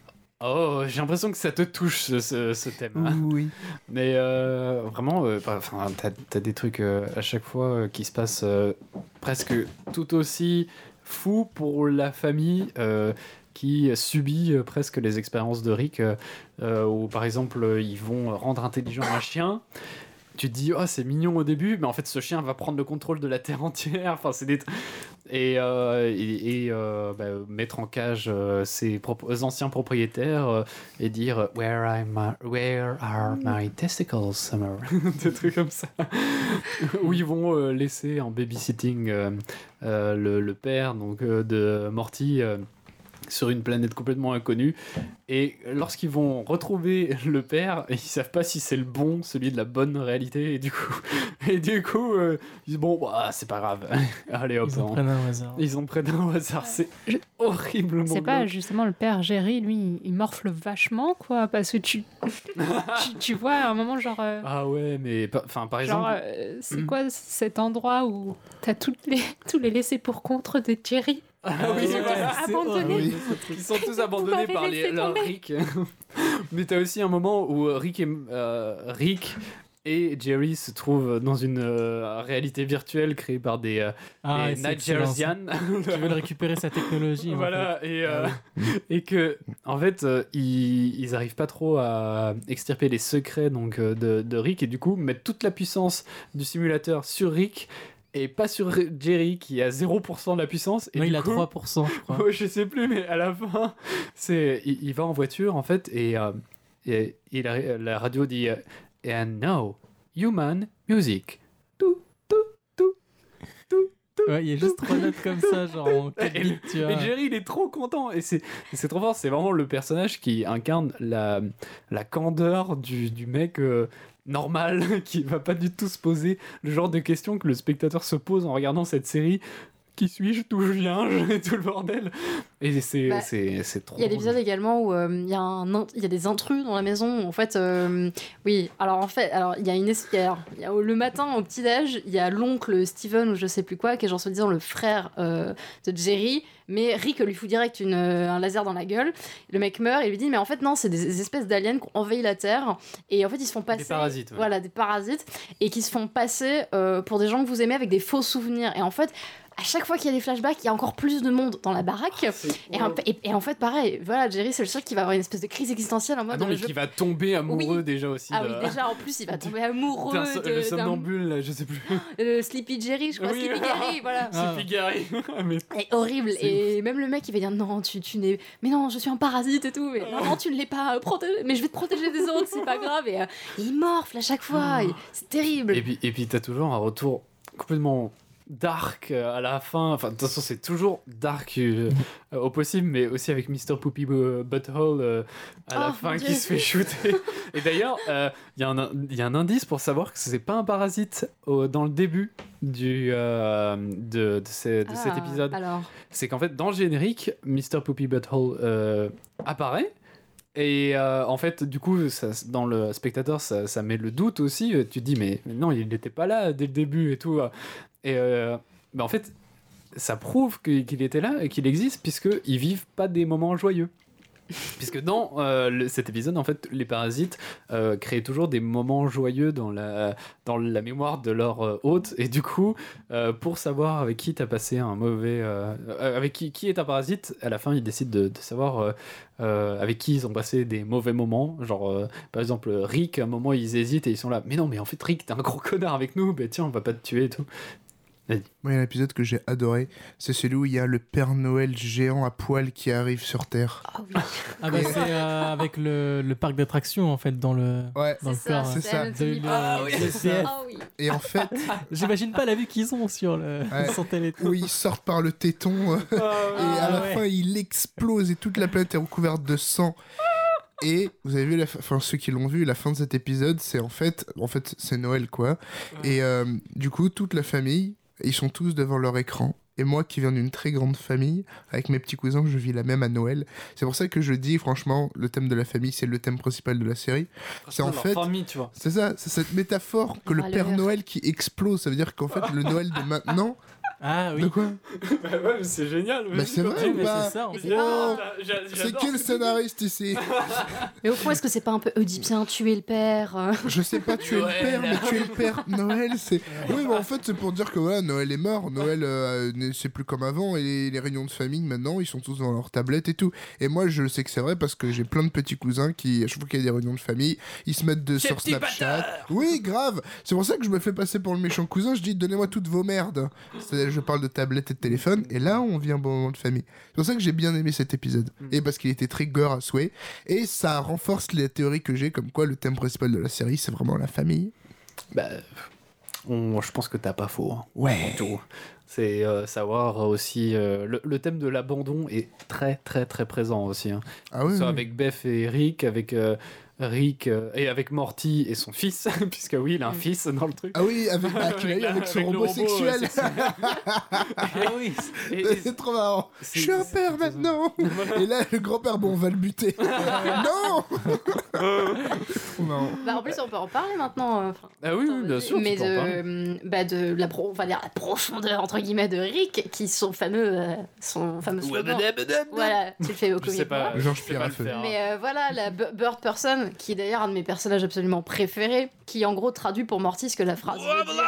Oh, j'ai l'impression que ça te touche, ce, ce, ce thème. Oui. Mais euh, vraiment, euh, enfin, t'as, t'as des trucs euh, à chaque fois euh, qui se passent euh, presque tout aussi fous pour la famille euh, qui subit euh, presque les expériences de Rick, euh, euh, où par exemple, ils vont rendre intelligent un chien. Tu te dis, oh, c'est mignon au début, mais en fait, ce chien va prendre le contrôle de la Terre entière. Enfin, c'est des... Et, euh, et, et euh, bah, mettre en cage euh, ses propres, anciens propriétaires euh, et dire Where, I'm, uh, where are my testicles, Summer? Des trucs comme ça. Où ils vont euh, laisser en babysitting euh, euh, le, le père donc, euh, de Morty. Euh, sur une planète complètement inconnue, et lorsqu'ils vont retrouver le père, ils savent pas si c'est le bon, celui de la bonne réalité, et du coup, et du coup euh, ils disent bon, bah, c'est pas grave, allez hop, ils en prennent un hasard. Ils en prennent un hasard, c'est Je... horriblement c'est pas justement le père Jerry, lui, il morfle vachement, quoi, parce que tu, tu, tu vois à un moment genre... Euh... Ah ouais, mais enfin par genre, exemple... Euh, c'est quoi cet endroit où t'as toutes les, tous les laissés pour compte de Jerry? Ah oui, ils voilà, sont abandonnés. Ils sont tous abandonnés par les, leur Rick. Mais t'as aussi un moment où Rick et, euh, Rick et Jerry se trouvent dans une euh, réalité virtuelle créée par des, euh, ah, des Nigerians qui veulent récupérer sa technologie. Voilà, en fait. et, euh, et que en fait euh, ils, ils arrivent pas trop à extirper les secrets donc, de, de Rick, et du coup mettent toute la puissance du simulateur sur Rick et pas sur Jerry qui a zéro pour cent de la puissance. Et non, il coup, a trois pour cent, je crois. Je sais plus, mais à la fin, c'est, il, il va en voiture, en fait, et, euh, et, et la, la radio dit euh, « And now, human music. » Tout, tout, tout, tout, tout. Ouais, il y a juste trois notes comme ça, genre en quatre bits, tu vois. Et Jerry, il est trop content, et c'est, et c'est trop fort, c'est vraiment le personnage qui incarne la, la candeur du, du mec... Euh, normal, qui va pas du tout se poser le genre de questions que le spectateur se pose en regardant cette série. Qui suis-je, d'où je viens, et tout le bordel. Et c'est, bah, c'est, c'est trop... Il y a l'épisode également où il euh, y, y a des intrus dans la maison. En fait, euh, oui, alors en fait, alors il y a une escalière. Y a, le matin, au petit-déj, il y a l'oncle Steven, ou je sais plus quoi, qui est genre soi-disant le frère euh, de Jerry. Mais Rick lui fout direct une, un laser dans la gueule. Le mec meurt et lui dit mais en fait non, c'est des espèces d'aliens qui ont envahi la Terre, et en fait ils se font passer des parasites, ouais. Voilà, des parasites, et qui se font passer euh, pour des gens que vous aimez avec des faux souvenirs. Et en fait à chaque fois qu'il y a des flashbacks, il y a encore plus de monde dans la baraque. Oh, et, en, et, et en fait, pareil, voilà, Jerry, c'est le seul qui va avoir une espèce de crise existentielle en mode. Ah non, mais je... qui va tomber amoureux oui. déjà aussi. Ah de... oui, déjà en plus, il va tomber amoureux. D'un, de, le somnambule, là, je sais plus. Le Sleepy Jerry, je crois, oui, Sleepy Gary, voilà. Ah. Sleepy Gary. mais... Et horrible. C'est et ouf. Même le mec, il va dire non, tu, tu n'es. Mais non, je suis un parasite et tout. Mais non, non, tu ne l'es pas. Protège... Mais je vais te protéger des autres, c'est pas grave. Et, euh, et il morfle à chaque fois. Oh. Et... C'est terrible. Et puis, et puis, t'as toujours un retour complètement dark à la fin, enfin de toute façon c'est toujours dark euh, au possible, mais aussi avec mister Poopy Butthole euh, à oh, la fin qui se fait shooter. Et d'ailleurs il euh, y, y a un indice pour savoir que c'est pas un parasite au, dans le début du, euh, de, de, ces, de ah, cet épisode. Alors. C'est qu'en fait dans le générique mister Poopy Butthole euh, apparaît. Et euh, en fait, du coup, ça, dans le spectateur, ça, ça met le doute aussi. Tu te dis, mais, mais non, il n'était pas là dès le début et tout. Et euh, bah en fait, ça prouve qu'il était là et qu'il existe, puisqu'ils vivent pas des moments joyeux. Puisque dans euh, le- cet épisode, en fait, les parasites euh, créent toujours des moments joyeux dans la, dans la mémoire de leur euh, hôte. Et du coup, euh, pour savoir avec qui t'as passé un mauvais... euh, euh, avec qui, qui est un parasite, à la fin, ils décident de, de savoir euh, euh, avec qui ils ont passé des mauvais moments. Genre, euh, par exemple, Rick, à un moment, ils hésitent et ils sont là. Mais non, mais en fait, Rick, t'es un gros connard avec nous. Ben tiens, on va pas te tuer et tout. Vas-y. Moi, il y a un épisode que j'ai adoré. C'est celui où il y a le Père Noël géant à poil qui arrive sur Terre. Ah oui. Ah bah c'est euh, avec le, le parc d'attractions en fait dans le Ouais, dans le C'est cœur. ça, c'est ça. de le- Ah oui, le c'est C ça. F. Ah oui. Et en fait, J'imagine pas la vue qu'ils ont sur le Ouais. sur Téléthon. où ils sortent par le téton, euh, et à la Ah ouais. fin, il explose et toute la planète est recouverte de sang. Et vous avez vu, la fin- enfin ceux qui l'ont vu, la fin de cet épisode, c'est en fait, en fait, c'est Noël quoi. Et euh, du coup, toute la famille, ils sont tous devant leur écran. Et moi, qui viens d'une très grande famille, avec mes petits cousins, je vis la même à Noël. C'est pour ça que je dis, franchement, le thème de la famille, c'est le thème principal de la série. C'est en Leur fait, famille, tu vois. c'est ça, c'est cette métaphore que le Valeur. Père Noël qui explose. Ça veut dire qu'en fait, le Noël de maintenant. Ah oui. De quoi? Bah ouais, mais c'est génial. Bah c'est vrai ou mais pas? c'est ça, en Mais fait. c'est pas- C'est qui le scénariste ici? Mais au fond, est-ce que c'est pas un peu oedipien, tuer le père euh Je sais pas, tu es le père, mais tu es le père. Noël, c'est. Oui, mais en fait, c'est pour dire que voilà, Noël est mort. Noël, euh, n'est- c'est plus comme avant. Et les, les réunions de famille, maintenant, ils sont tous dans leur tablette et tout. Et moi, je sais que c'est vrai parce que j'ai plein de petits cousins qui, à chaque fois qu'il y a des réunions de famille, ils se mettent de, sur petits Snapchat. Oui, grave. C'est pour ça que je me fais passer pour le méchant cousin. Je dis, donnez-moi toutes vos merdes. C'est-à-dire, je parle de tablette et de téléphone. Et là, on vient un bon moment de famille. C'est pour ça que j'ai bien aimé cet épisode. Et parce qu'il était très gore à souhait. Et ça renforce les théories que j'ai, comme quoi le thème principal de la série, c'est vraiment la famille. Bah, on, je pense que t'as pas faux. hein. Ouais. Tout. C'est euh, savoir aussi. euh, le, le thème de l'abandon est très, très, très présent aussi. Hein. Ah oui, Soit oui. avec Beth et Rick, avec euh, Rick euh, et avec Morty et son fils, puisque oui, il a un fils dans le truc. Ah oui, avec, bah, qu'il a eu avec son Avec le robot robot, sexuel. ouais, c'est Ah oui. Et- et- C'est trop marrant. c'est- Je suis un c'est- père c'est- maintenant. Et là, le grand-père, bon, on va le buter. non. Trop marrant. Bah, en plus, on peut en parler maintenant. euh, enfin, Ah oui, oui, bien sûr. mais tu peux en parler. de, bah, de la, pro, on va dire la profondeur entre guillemets de Rick, qui son fameux, euh, son fameux slogan. Voilà, tu le fais au Je sais comique. pas. Georges je sais pas le Pirafeu. faire. Mais euh, voilà, la B- Bird Person, qui est d'ailleurs un de mes personnages absolument préférés, qui en gros traduit pour Morty ce que la phrase veut dire.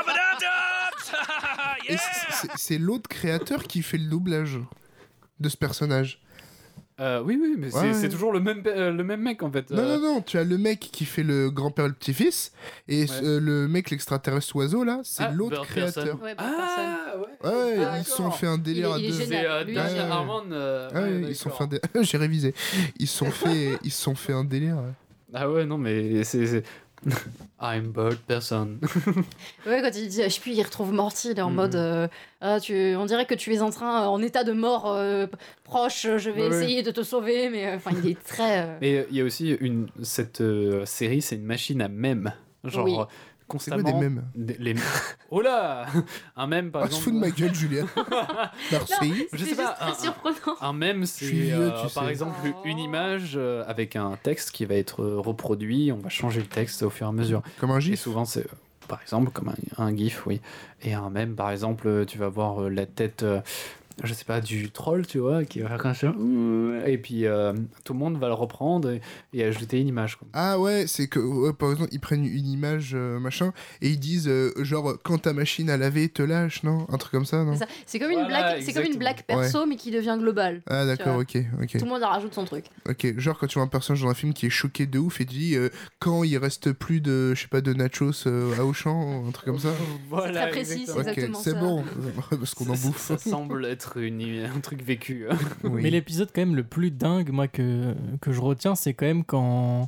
Et c'est- c'est- c'est l'autre créateur qui fait le doublage de ce personnage. Euh, oui, oui, mais c'est Ouais. c'est toujours le même, euh, le même mec en fait. Non, Euh, non, non, tu as le mec qui fait le grand-père et le petit-fils, et Ouais. euh, le mec, l'extraterrestre oiseau, là, c'est Ah, l'autre Bird créateur. Person. Ouais, Bird Person. Ah, ouais. Ouais, Ah, ils se sont d'accord. fait un délire Il est- à il est deux. génial. C'est euh, Lui, Dan ouais. Harmon. euh, Ah ouais, ouais, ils se sont fait d'accord. un dé- J'ai révisé. Ils se sont fait, ils se sont fait un délire. ouais. Ah ouais, non, mais c'est. c'est- I'm Bird Person. Ouais, quand il dit, je sais plus, il retrouve Morty, il est en Mhm. mode, euh, ah, tu, on dirait que tu es en train, en état de mort euh, proche, je vais Ouais, ouais. essayer de te sauver, mais euh, enfin, il est très. euh, Mais euh, il y a aussi une. Cette euh, série, c'est une machine à mèmes. Genre. Oui. euh, C'est quoi Constamment. des mèmes? des- les... Oh là Un mème par Ah, se exemple. fout de ma gueule, Julien. Merci. Je sais c'est pas, juste très un- surprenant. Un mème, suis c'est vieux, euh, tu par sais. exemple une image euh, avec un texte qui va être euh, reproduit. On va changer le texte au fur et à mesure. Comme un Et gif. souvent, c'est euh, par exemple comme un, un gif, oui. Et un mème, par exemple, euh, tu vas voir euh, la tête, euh, je sais pas, du troll, tu vois, qui va faire comme ça. Et puis euh, tout le monde va le reprendre et, et ajouter une image. Quoi. Ah ouais, c'est que ouais, par exemple ils prennent une image euh, machin et ils disent euh, genre quand ta machine à laver te lâche, non? Un truc comme ça, non? C'est ça. C'est comme, une Voilà, blague, c'est comme une exactement. blague perso, mais qui devient globale. Ah d'accord, vois. ok, ok. Tout le monde en rajoute son truc. Ok, genre quand tu vois un personnage dans un film qui est choqué de ouf et tu dis euh, quand il reste plus de, je sais pas, de nachos euh, à Auchan, un truc comme ça. Voilà, Très précis, exactement. c'est Ok, exactement c'est ça. bon, parce qu'on en Ça- bouffe. Ça, semble être une, un truc vécu. Oui. Mais l'épisode quand même le plus dingue moi que, que je retiens c'est quand même quand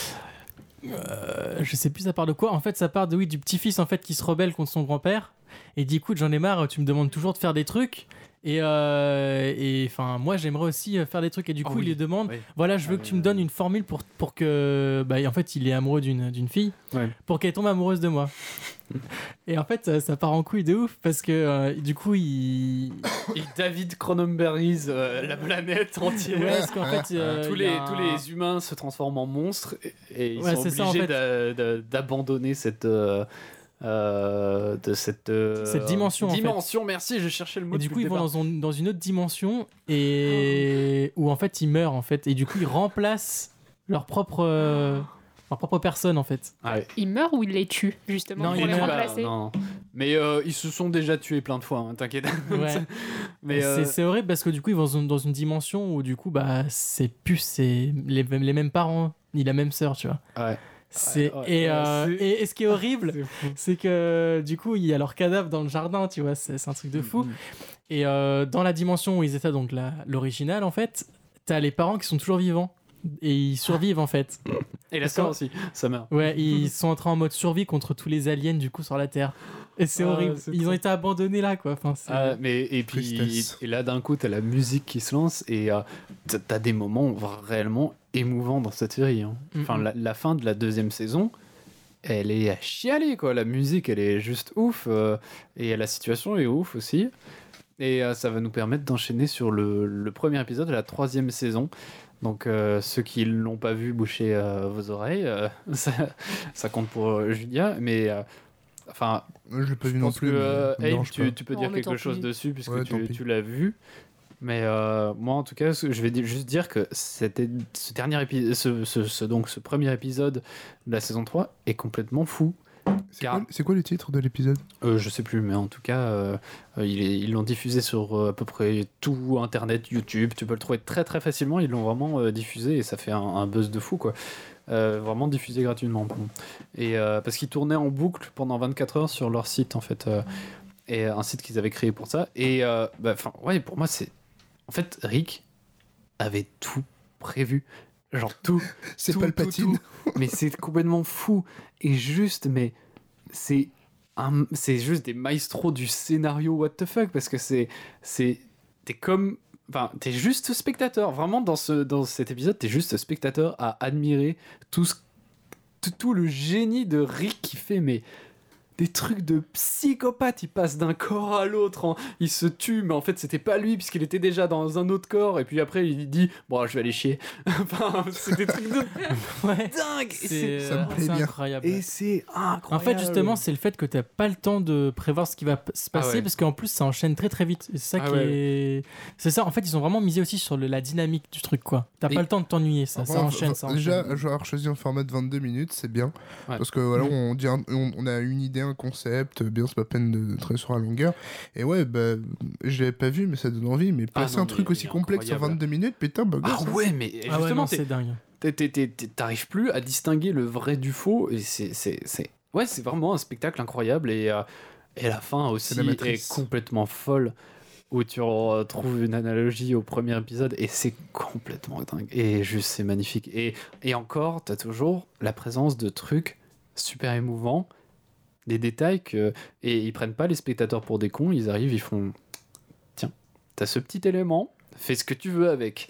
euh, je sais plus ça part de quoi en fait ça part de oui du petit-fils en fait qui se rebelle contre son grand-père et dit écoute j'en ai marre tu me demandes toujours de faire des trucs et euh, et enfin moi j'aimerais aussi euh, faire des trucs et du Oh coup oui, il lui demande oui. voilà je veux Ah que oui, tu me oui. donnes une formule pour, pour que bah, en fait il est amoureux d'une, d'une fille Ouais. pour qu'elle tombe amoureuse de moi et en fait ça, ça part en couille de ouf parce que euh, du coup il Et David Cronenbergise euh, la planète entière. ouais, parce qu'en fait euh, tous, il y les, a tous un- les humains se transforment en monstres et, et ils Ouais, sont c'est obligés ça, en fait. d'a- d'a- d'abandonner cette, euh, euh, de cette, euh, Cette dimension, en fait. dimension, merci, je cherchais le mot. Et du depuis coup, le ils vont départ. dans, un- dans une autre dimension et où en fait ils meurent en fait et du coup ils remplacent leur propre euh, leur propre personne en fait. Ouais. Ils meurent ou ils les tuent, justement, Non, pour ils les meurent. remplacer. Non. Mais euh, ils se sont déjà tués plein de fois, hein, t'inquiète. Ouais. Mais Et euh, c'est, c'est horrible parce que du coup ils vont dans une, dans une dimension où du coup bah c'est plus c'est les, les mêmes parents ni la même sœur tu vois. Ouais. C'est, Ouais, ouais, et, ouais, euh, c'est- et, et ce qui est horrible, c'est fou. c'est que du coup il y a leur cadavre dans le jardin, tu vois, c'est, c'est un truc de fou. Mhm. Et euh, dans la dimension où ils étaient, donc la, l'original en fait, t'as les parents qui sont toujours vivants et ils survivent en fait. Et la Parce sœur que- aussi, ça meurt. Ouais, ils sont entrés en mode survie contre tous les aliens du coup sur la Terre. Et c'est Ah, horrible. c'est Ils ont trop- été abandonnés là quoi. Enfin, c'est... Ah, mais et puis Tristesse. et là d'un coup t'as la musique qui se lance et euh, t'as- t'as des moments réellement émouvants dans cette série. Hein. Enfin Mhm. la, la fin de la deuxième saison, elle est à chialer quoi. La musique elle est juste ouf euh, et la situation est ouf aussi. Et euh, ça va nous permettre d'enchaîner sur le, le premier épisode de la troisième saison. Donc euh, ceux qui l'ont pas vu, bouchez euh, vos oreilles. euh, ça, ça compte pour euh, Julia, mais euh, enfin. Moi, je l'ai pas Je vu non pense plus. que mais euh, ça me Abe, dérange tu, pas. tu peux Non, dire mais quelque tant chose pis. dessus puisque Ouais, tant tu, pis. tu l'as vu. Mais euh, moi, en tout cas, ce- je vais di- juste dire que c'était, ce dernier épisode, ce, ce- ce- donc ce premier épisode de la saison trois est complètement fou. C'est Car- quoi, c'est quoi le titre de l'épisode? Euh, je sais plus, mais en tout cas, euh, euh, il est- ils l'ont diffusé sur euh, à peu près tout Internet, YouTube. Tu peux le trouver très très facilement. Ils l'ont vraiment euh, diffusé et ça fait un, un buzz de fou, quoi. Euh, vraiment diffusé gratuitement. pardon. Et euh, parce qu'ils tournaient en boucle pendant vingt-quatre heures sur leur site, en fait, euh, et un site qu'ils avaient créé pour ça. Et euh, bah, enfin, ouais, pour moi, c'est en fait Rick avait tout prévu. Genre tout. C'est tout, Palpatine. tout, tout. Mais c'est complètement fou. Et juste, mais c'est un- c'est juste des maestros du scénario what the fuck parce que c'est c'est t'es comme enfin t'es juste spectateur vraiment dans ce dans cet épisode t'es juste spectateur à admirer tout ce tout, tout le génie de Rick qui fait mais des trucs de psychopathe, il passe d'un corps à l'autre, en- il se tue, mais en fait c'était pas lui puisqu'il était déjà dans un autre corps, et puis après il dit bon je vais aller chier. Enfin c'est des trucs de Ouais. dingue. Et C'est, ça me euh, plaît c'est bien. incroyable. Et c'est incroyable. En fait, justement, c'est le fait que t'as pas le temps de prévoir ce qui va p- se passer Ah ouais. parce qu'en plus, ça enchaîne très très vite. Et c'est ça Ah qui ouais. est. C'est ça, en fait, ils ont vraiment misé aussi sur le- la dynamique du truc, quoi. T'as Et- pas le temps de t'ennuyer, ça. Enfin, ça enchaîne, enfin, ça enchaîne. Déjà, avoir choisi un format de vingt-deux minutes, c'est bien. Ouais. Parce que voilà, on, dit un- on, on a une idée, un concept, bien, c'est pas peine de, de traîner sur la longueur. Et ouais, bah, je l'avais pas vu, mais ça donne envie. Mais Ah passer non, un truc mais aussi complexe en incroyable. vingt-deux minutes, putain, bah, Ah gosse, hein. ouais, mais Ah ouais, justement, non, t'es- c'est dingue. t'es- t'es- t'es- t'es- t'arrives plus à distinguer le vrai du faux, et c'est c'est c'est ouais, c'est vraiment un spectacle incroyable, et euh, et la fin aussi la est matrice. complètement folle, où tu retrouves une analogie au premier épisode, et c'est complètement dingue, et juste c'est magnifique, et et encore t'as toujours la présence de trucs super émouvants, des détails que et ils prennent pas les spectateurs pour des cons, ils arrivent, ils font tiens, t'as ce petit élément, fais ce que tu veux avec.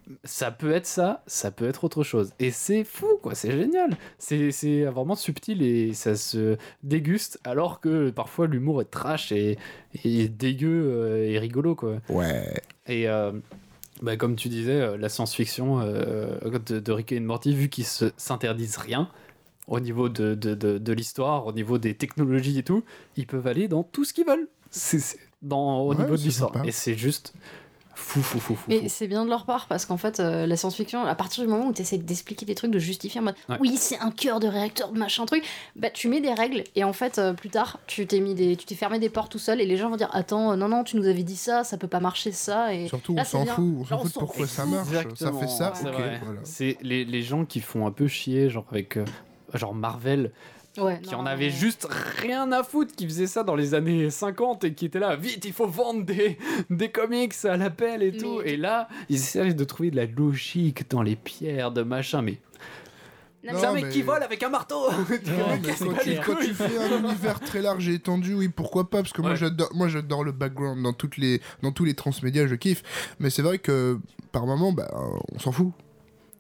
Ça peut être ça, ça peut être autre chose. Et c'est fou, quoi, c'est génial. C'est c'est vraiment subtil et ça se déguste, alors que parfois l'humour est trash et, et dégueu euh, et rigolo, quoi. Ouais. Et euh, bah, comme tu disais, euh, la science-fiction euh, de, de Rick et Morty, vu qu'ils se- s'interdisent rien au niveau de, de, de, de l'histoire, au niveau des technologies et tout, ils peuvent aller dans tout ce qu'ils veulent. C'est c'est dans, au Ouais, niveau de c'est l'histoire. sympa. Et c'est juste fou, fou, fou, fou. Mais fou. c'est bien de leur part parce qu'en fait, euh, la science-fiction, à partir du moment où tu essaies d'expliquer des trucs, de justifier en mode Ouais. oui, c'est un cœur de réacteur de machin truc, bah tu mets des règles et en fait, euh, plus tard, tu t'es mis des, tu t'es fermé des portes tout seul et les gens vont dire attends, euh, non, non, tu nous avais dit ça, ça peut pas marcher ça. Et Surtout, là, on c'est s'en bien. fout, on s'en Là, fout de s'en pourquoi fout. ça marche. Ça Exactement, fait ça, c'est ok, vrai. voilà. C'est les, les gens qui font un peu chier, genre avec euh, genre Marvel, Ouais, qui non, en avaient ouais. juste rien à foutre, qui faisaient ça dans les années cinquante et qui étaient là, vite, il faut vendre des, des comics à l'appel et tout. Et là, ils essaient de trouver de la logique dans les pierres, de machin, mais. Non, C'est un mais- mec qui vole avec un marteau. Non, mais quand, tu, quand tu fais un univers très large et étendu, oui, pourquoi pas, parce que moi Ouais. j'adore, moi j'adore le background dans toutes les, dans tous les transmédias, je kiffe. Mais c'est vrai que par moment, bah, on s'en fout.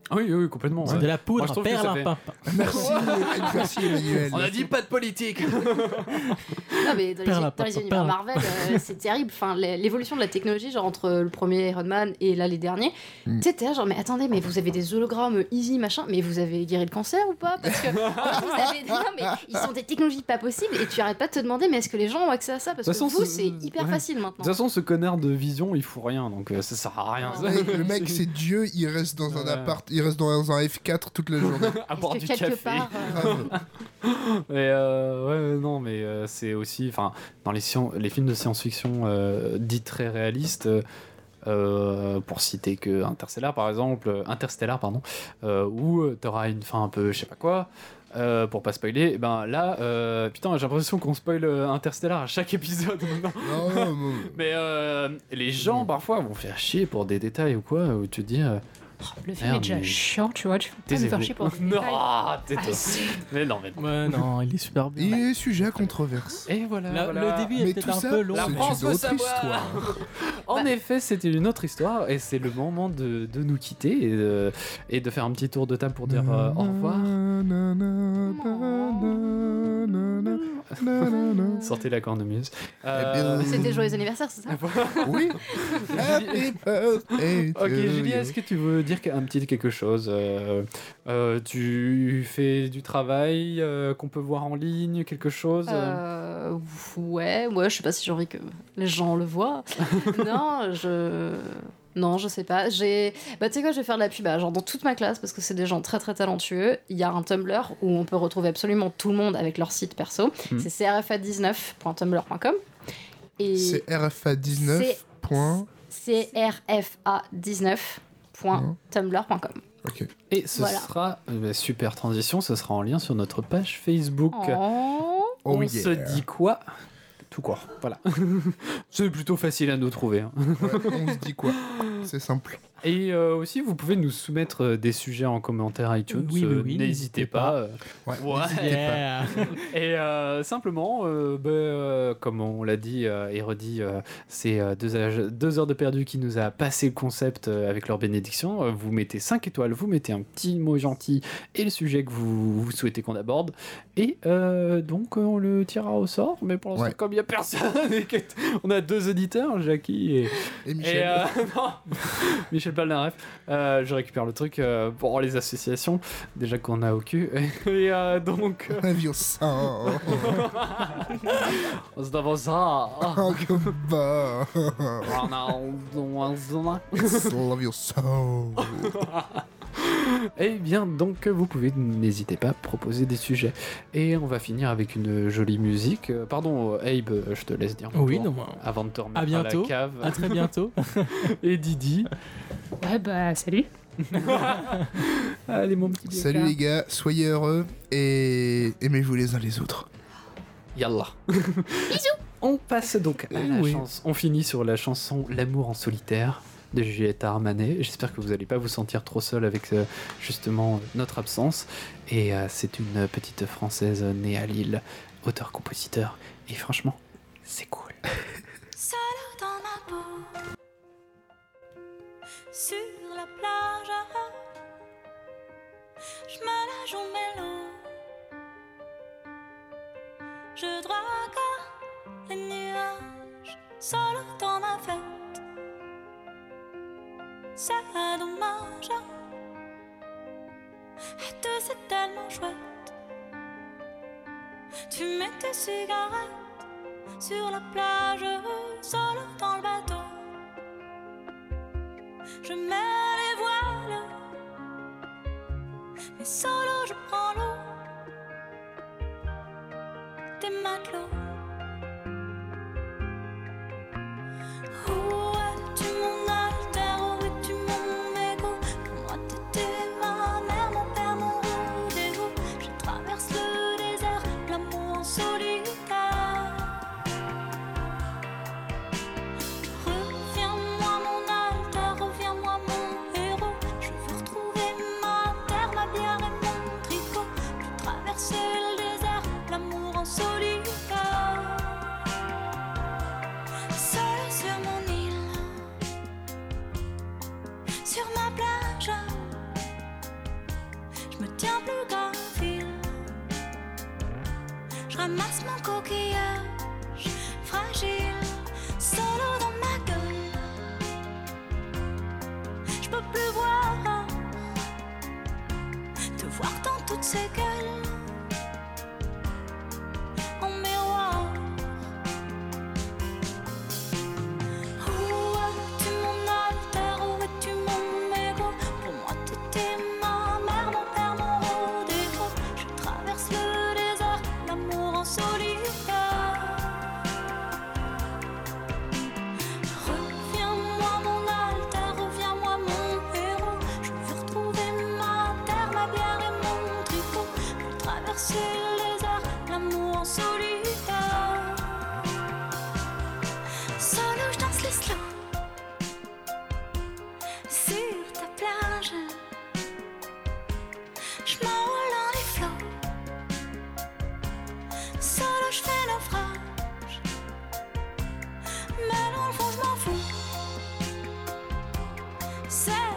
Oui, oui, complètement. C'est ouais. de la poudre, Moi, je trouve que ça perlimpinpin. fait- Merci, merci Emmanuel. On a dit pas de politique. Non, mais dans les, Perle, dans les perle. univers Marvel, euh, c'est terrible. Enfin, l'é- l'évolution de la technologie, genre entre le premier Iron Man et là les derniers, Mm. tu sais, t'es là, genre, mais attendez, mais vous avez des hologrammes easy, machin, mais vous avez guéri le cancer ou pas? Parce que vous avez des... Non, mais ils sont des technologies pas possibles et tu arrêtes pas de te demander, mais est-ce que les gens ont accès à ça? Parce De que toute façon, vous, c'est- c'est hyper ouais. facile De maintenant. toute façon, ce connard de Vision, il fout rien, donc euh, ça sert à rien. Ouais, le mec, c'est Dieu, il reste dans un Ouais. appart, il reste dans un F quatre toute la journée. à boire que du quelque café. part, mais euh, ouais, non, mais euh, c'est aussi, enfin, dans les, scien- les films de science-fiction euh, dits très réalistes. euh, euh, pour citer que Interstellar par exemple, euh, Interstellar pardon, euh, où euh, t'auras une fin un peu je sais pas quoi, euh, pour pas spoiler, et ben là, euh, putain j'ai l'impression qu'on spoil euh, Interstellar à chaque épisode maintenant. Non, non, non. Mais euh, les gens parfois vont faire chier pour des détails ou quoi, où tu te dis euh, Le film merde, est déjà mais- chiant, tu vois, tu peux pas me taisez-vous. faire chier pour des Non, détails. tais-toi. Ah, si. Mais non, mais Ouais, non, il est super bien. Il est sujet à controverse. Et voilà, La- voilà. Le début Mais est peut-être tout un ça, peu long. La c'est France une veut autre savoir. histoire. En effet, c'était une autre histoire et c'est le moment de, de nous quitter et de, et de faire un petit tour de table pour dire euh, au revoir. Sortez la cornemuse. Euh, C'était joyeux anniversaire, c'est ça? Oui. Happy birthday to Ok, Julie, you. est-ce que tu veux dire un petit quelque chose? euh, euh, Tu fais du travail euh, qu'on peut voir en ligne, quelque chose? Euh, ouais, ouais, je sais pas si j'ai envie que les gens le voient. non, je. Non, je sais pas. J'ai. Bah, tu sais quoi, je vais faire de la pub, bah, genre dans toute ma classe, parce que c'est des gens très très talentueux. Il y a un Tumblr où on peut retrouver absolument tout le monde avec leur site perso. Hmm. C'est c r f a dix-neuf point tumblr point com. Et. C'est R F A dix-neuf. Point. c r f a dix-neuf point tumblr point com. Ok. Et ce Voilà. sera, euh, bah, super transition, ce sera en lien sur notre page Facebook. Oh. On Oh se yeah. dit quoi? Tout quoi, voilà. C'est plutôt facile à nous trouver. hein. Ouais, on se dit quoi? C'est simple. Et euh, aussi, vous pouvez nous soumettre euh, des sujets en commentaire iTunes. Oui, oui, euh, oui, n'hésitez n'hésitez pas. pas. euh, Ouais, Ouais. n'hésitez Yeah. Et euh, simplement, euh, bah, euh, comme on l'a dit euh, et redit, euh, c'est euh, deux, âges- deux heures de perdu qui nous a passé le concept euh, avec leur bénédiction. Euh, vous mettez cinq étoiles, vous mettez un petit mot gentil et le sujet que vous, vous souhaitez qu'on aborde. Et euh, donc, euh, on le tirera au sort. Mais pour l'instant, Ouais. comme il n'y a personne, et que- on a deux auditeurs, Jackie et, Et Michel. et, euh, non, Michel Polnareff. Euh, je récupère le truc euh, pour les associations, déjà qu'on a au cul. Et euh, donc. euh, Love your soul. on se demande ça. Oh, que bas. Love your soul. Eh bien, donc, vous pouvez, n'hésitez pas, proposer des sujets. Et on va finir avec une jolie musique. Euh, Pardon, euh, Abe, euh, je te laisse dire. Oui, bonjour non, avant de te remettre À bientôt. la cave. À très bientôt. Et Didi. Ouais, bah, salut. Allez, mon petit Salut les gars, soyez heureux et aimez-vous les uns les autres. Yallah. Bisous. On passe donc à la Oui. chanson. On finit sur la chanson L'amour en solitaire de Juliette Armanet. J'espère que vous n'allez pas vous sentir trop seul avec euh, justement notre absence. Et euh, c'est une petite française née à Lille, auteur-compositeur. Et franchement, c'est cool. Seule dans ma peau, sur la plage, je me la joue mélo. Je drague les nuages, seule dans ma fête. C'est dommage, et tout c'est tellement chouette. Tu mets tes cigarettes sur la plage, seul dans le bateau. Je mets les voiles, mais solo je prends l'eau des matelots. Où es-tu mon alter, où es-tu mon égo? Pour moi t'étais ma mère, mon père, mon rendez-vous. Je traverse le désert, l'amour en solitaire. Reviens-moi mon alter, reviens-moi mon héros. Je veux retrouver ma terre, ma bière et mon tricot. Je traverse le désert, l'amour en solitaire. Seul sur mon île, sur ma plage, ramasse mon coquillage fragile, solo dans ma gueule. Je peux plus voir, te voir dans toutes ces gueules. En miroir. Où es-tu mon alter, où es-tu mon ego? Pour moi t'étais ma mère, mon père, mon rodéo. Je traverse le désert, l'amour en solitaire. Reviens-moi mon alter, reviens-moi mon héros. Je veux retrouver ma terre, ma bière et mon tricot. Je veux traverser le désert, l'amour en solitaire. Solo, je danse les slow sur ta plage. Je m'enroule dans les flots. Solo, je fais naufrage. Mais dans le fond, je m'en fous. C'est